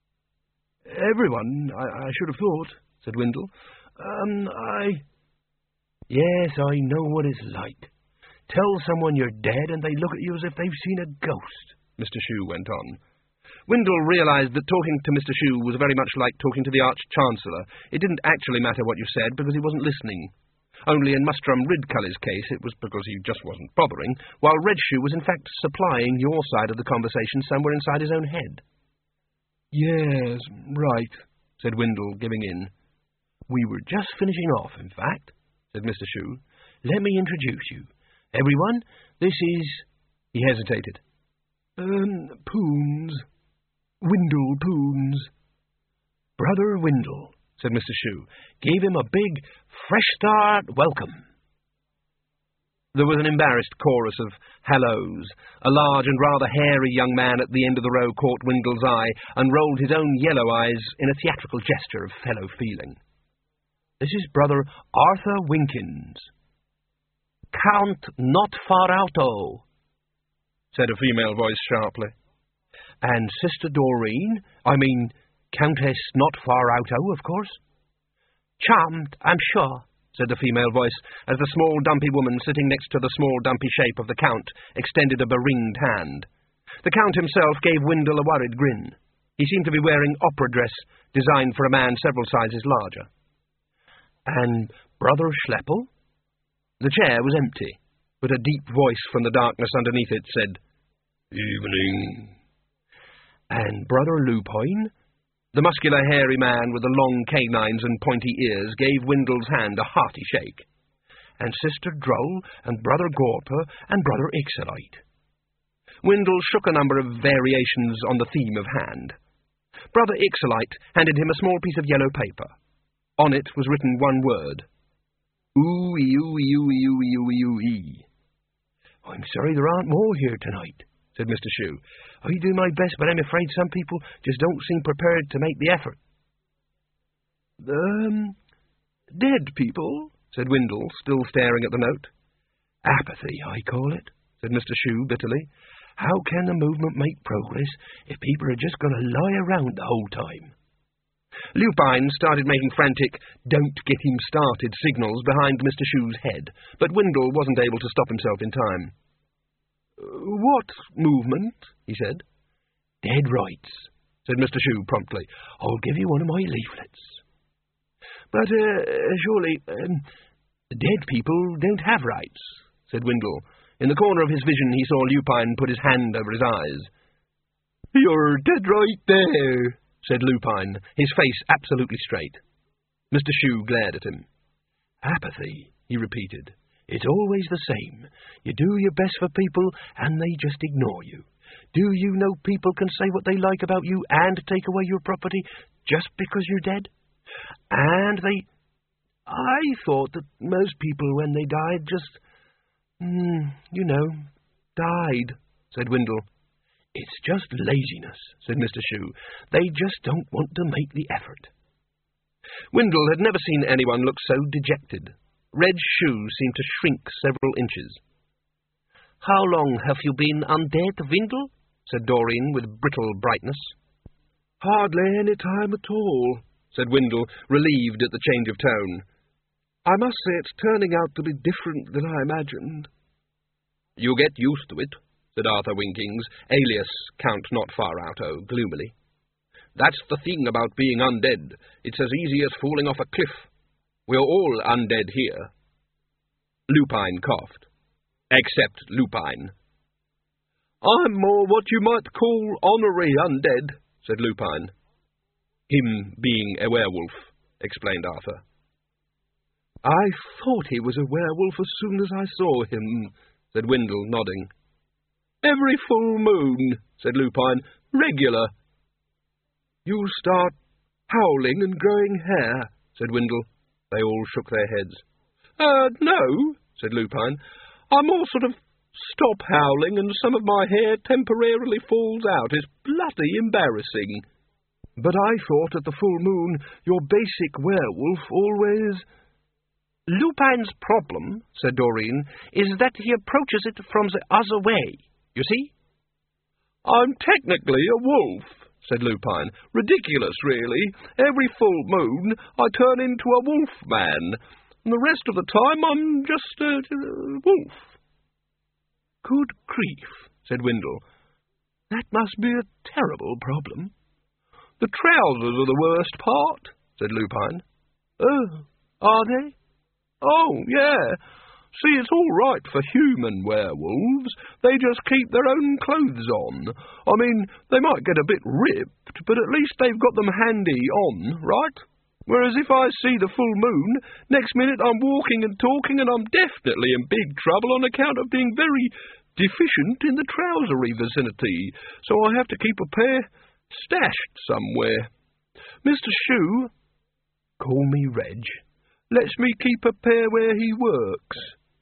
"Everyone, I, I should have thought," said Windle. Um, I... Yes, I know what it's like. Tell someone you're dead and they look at you as if they've seen a ghost," Mister Shoe went on. Windle realised that talking to Mister Shoe was very much like talking to the Arch-Chancellor. It didn't actually matter what you said, because he wasn't listening. Only in Mustrum Ridcully's case, it was because he just wasn't bothering, while Red Shoe was in fact supplying your side of the conversation somewhere inside his own head. "Yes, right," said Windle, giving in. "We were just finishing off, in fact," said Mister Shoe. "Let me introduce you. Everyone, this is..." He hesitated. Um, Poons. Windle Poons." "Brother Windle," said Mister Shoe. "Gave him a big, fresh start welcome." There was an embarrassed chorus of hellos. A large and rather hairy young man at the end of the row caught Windle's eye and rolled his own yellow eyes in a theatrical gesture of fellow feeling. "This is Brother Arthur Winkins." "Count not far out-o," said a female voice sharply. "And Sister Doreen, I mean, Countess Not Far Out-o, of course." "Charmed, I'm sure," said the female voice, as the small dumpy woman sitting next to the small dumpy shape of the Count extended a beringed hand. The Count himself gave Windle a worried grin. He seemed to be wearing opera dress designed for a man several sizes larger. "And Brother Schleppel?" The chair was empty, but a deep voice from the darkness underneath it said, "Evening." "And Brother Lupine?" The muscular, hairy man with the long canines and pointy ears gave Windle's hand a hearty shake. "And Sister Droll, and Brother Gorper, and Brother Ixolite." Windle shook a number of variations on the theme of hand. Brother Ixolite handed him a small piece of yellow paper. On it was written one word. "Ooey, ooey, ooey, ooey, ooey, ooey." "I'm sorry there aren't more here tonight," said Mister Shoe. "I do my best, but I'm afraid some people just don't seem prepared to make the effort." Um, dead people, said Windle, still staring at the note. "Apathy, I call it," said Mister Shoe bitterly. "How can the movement make progress if people are just going to lie around the whole time?" Lupine started making frantic, don't-get-him-started signals behind Mister Shoe's head, but Windle wasn't able to stop himself in time. "What movement?" he said. "Dead rights," said Mister Shoe promptly. "I'll give you one of my leaflets." "But, uh, surely, um, dead people don't have rights," said Windle. In the corner of his vision he saw Lupine put his hand over his eyes. "You're dead right there," said Lupine, his face absolutely straight. Mister Shoe glared at him. "Apathy," he repeated. "It's always the same. You do your best for people, and they just ignore you. Do you know people can say what they like about you and take away your property just because you're dead? And they... I thought that most people, when they died, just... Mm, you know, died," said Windle. "It's just laziness," said Mister Shoe. "They just don't want to make the effort." Windle had never seen anyone look so dejected. Red's shoe seemed to shrink several inches. "How long have you been undead, Windle?" said Doreen with brittle brightness. "Hardly any time at all," said Windle, relieved at the change of tone. "I must say it's turning out to be different than I imagined." "You get used to it," said Arthur Winkings, alias Count Not Far Outo, gloomily. "That's the thing about being undead. It's as easy as falling off a cliff. We're all undead here." Lupine coughed. "Except Lupine." "I'm more what you might call honorary undead," said Lupine. "Him being a werewolf," explained Arthur. "I thought he was a werewolf as soon as I saw him," said Windle, nodding. "Every full moon," said Lupine. "Regular." "You start howling and growing hair," said Windle. They all shook their heads. Uh, no," said Lupine. "I more sort of stop howling and some of my hair temporarily falls out. It's bloody embarrassing." "But I thought at the full moon your basic werewolf always—" "Lupine's problem," said Doreen, "is that he approaches it from the other way, you see?" "I'm technically a wolf," said Lupine. "Ridiculous, really. Every full moon I turn into a wolf man, and the rest of the time I'm just a, a wolf." "Good grief," said Windle. "That must be a terrible problem." "The trousers are the worst part," said Lupine. "Oh, are they?" "Oh, yeah. See, it's all right for human werewolves. They just keep their own clothes on. I mean, they might get a bit ripped, but at least they've got them handy on, right? Whereas if I see the full moon, next minute I'm walking and talking and I'm definitely in big trouble on account of being very deficient in the trousery vicinity, so I have to keep a pair stashed somewhere. Mister Shoe—" "Call me Reg." "Lets me keep a pair where he works."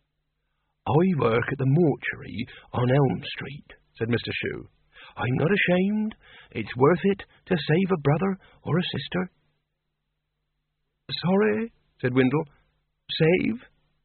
"I work at the mortuary on Elm Street," said Mister Shoe. "I'm not ashamed. It's worth it to save a brother or a sister." "Sorry," said Windle. "Save?"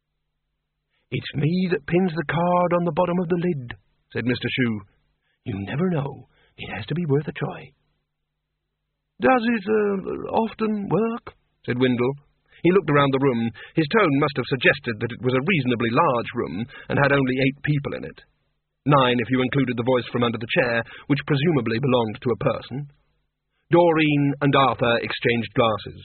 "It's me that pins the card on the bottom of the lid," said Mister Shoe. "You never know. It has to be worth a try." "Does it uh, often work?" said Windle. He looked around the room. His tone must have suggested that it was a reasonably large room and had only eight people in it. Nine if you included the voice from under the chair, which presumably belonged to a person. Doreen and Arthur exchanged glasses.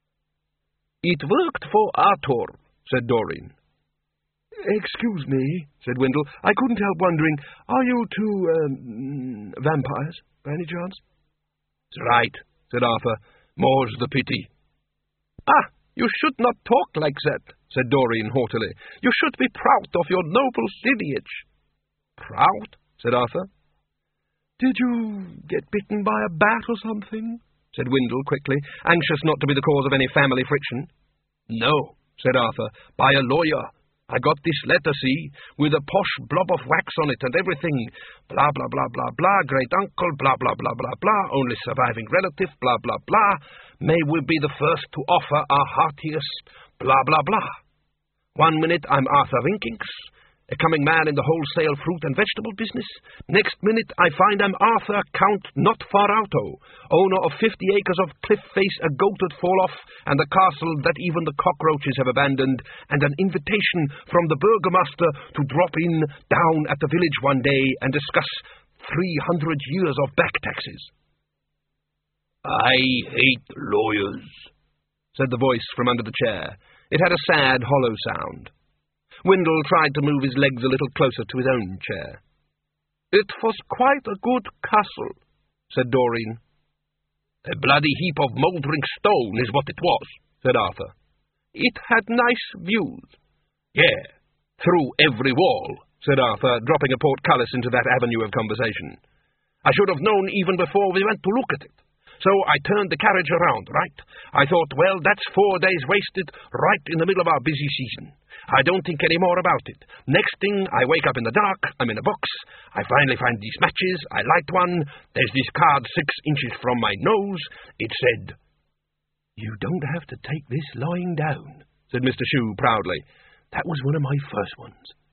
"It worked for Arthur," said Doreen. "Excuse me," said Windle. "I couldn't help wondering, are you two, um, vampires, by any chance?" "That's right," said Arthur. "More's the pity." "Ah! You should not talk like that," said Doreen haughtily. "You should be proud of your noble lineage." "Proud?" said Arthur. "Did you get bitten by a bat or something?" said Windle quickly, anxious not to be the cause of any family friction. "No," said Arthur, "by a lawyer. I got this letter, see, with a posh blob of wax on it and everything. Blah, blah, blah, blah, blah, great-uncle, blah, blah, blah, blah, blah, only surviving relative, blah, blah, blah. May we be the first to offer our heartiest, blah, blah, blah. One minute I'm Arthur Winkings, a coming man in the wholesale fruit and vegetable business. Next minute I find I'm Arthur Count Not Far Outo, owner of fifty acres of cliff face a goated fall off, and the castle that even the cockroaches have abandoned, and an invitation from the burgomaster to drop in down at the village one day and discuss three hundred years of back taxes." "I hate lawyers," said the voice from under the chair. It had a sad, hollow sound. Windle tried to move his legs a little closer to his own chair. "It was quite a good castle," said Doreen. "A bloody heap of mouldering stone is what it was," said Arthur. "It had nice views." "Yeah, through every wall," said Arthur, dropping a portcullis into that avenue of conversation. "I should have known even before we went to look at it. So I turned the carriage around, right? I thought, well, that's four days wasted right in the middle of our busy season. I don't think any more about it. Next thing, I wake up in the dark, I'm in a box, I finally find these matches, I light one, there's this card six inches from my nose. It said, "You don't have to take this lying down," said Mister Shue proudly. That was one of my first ones.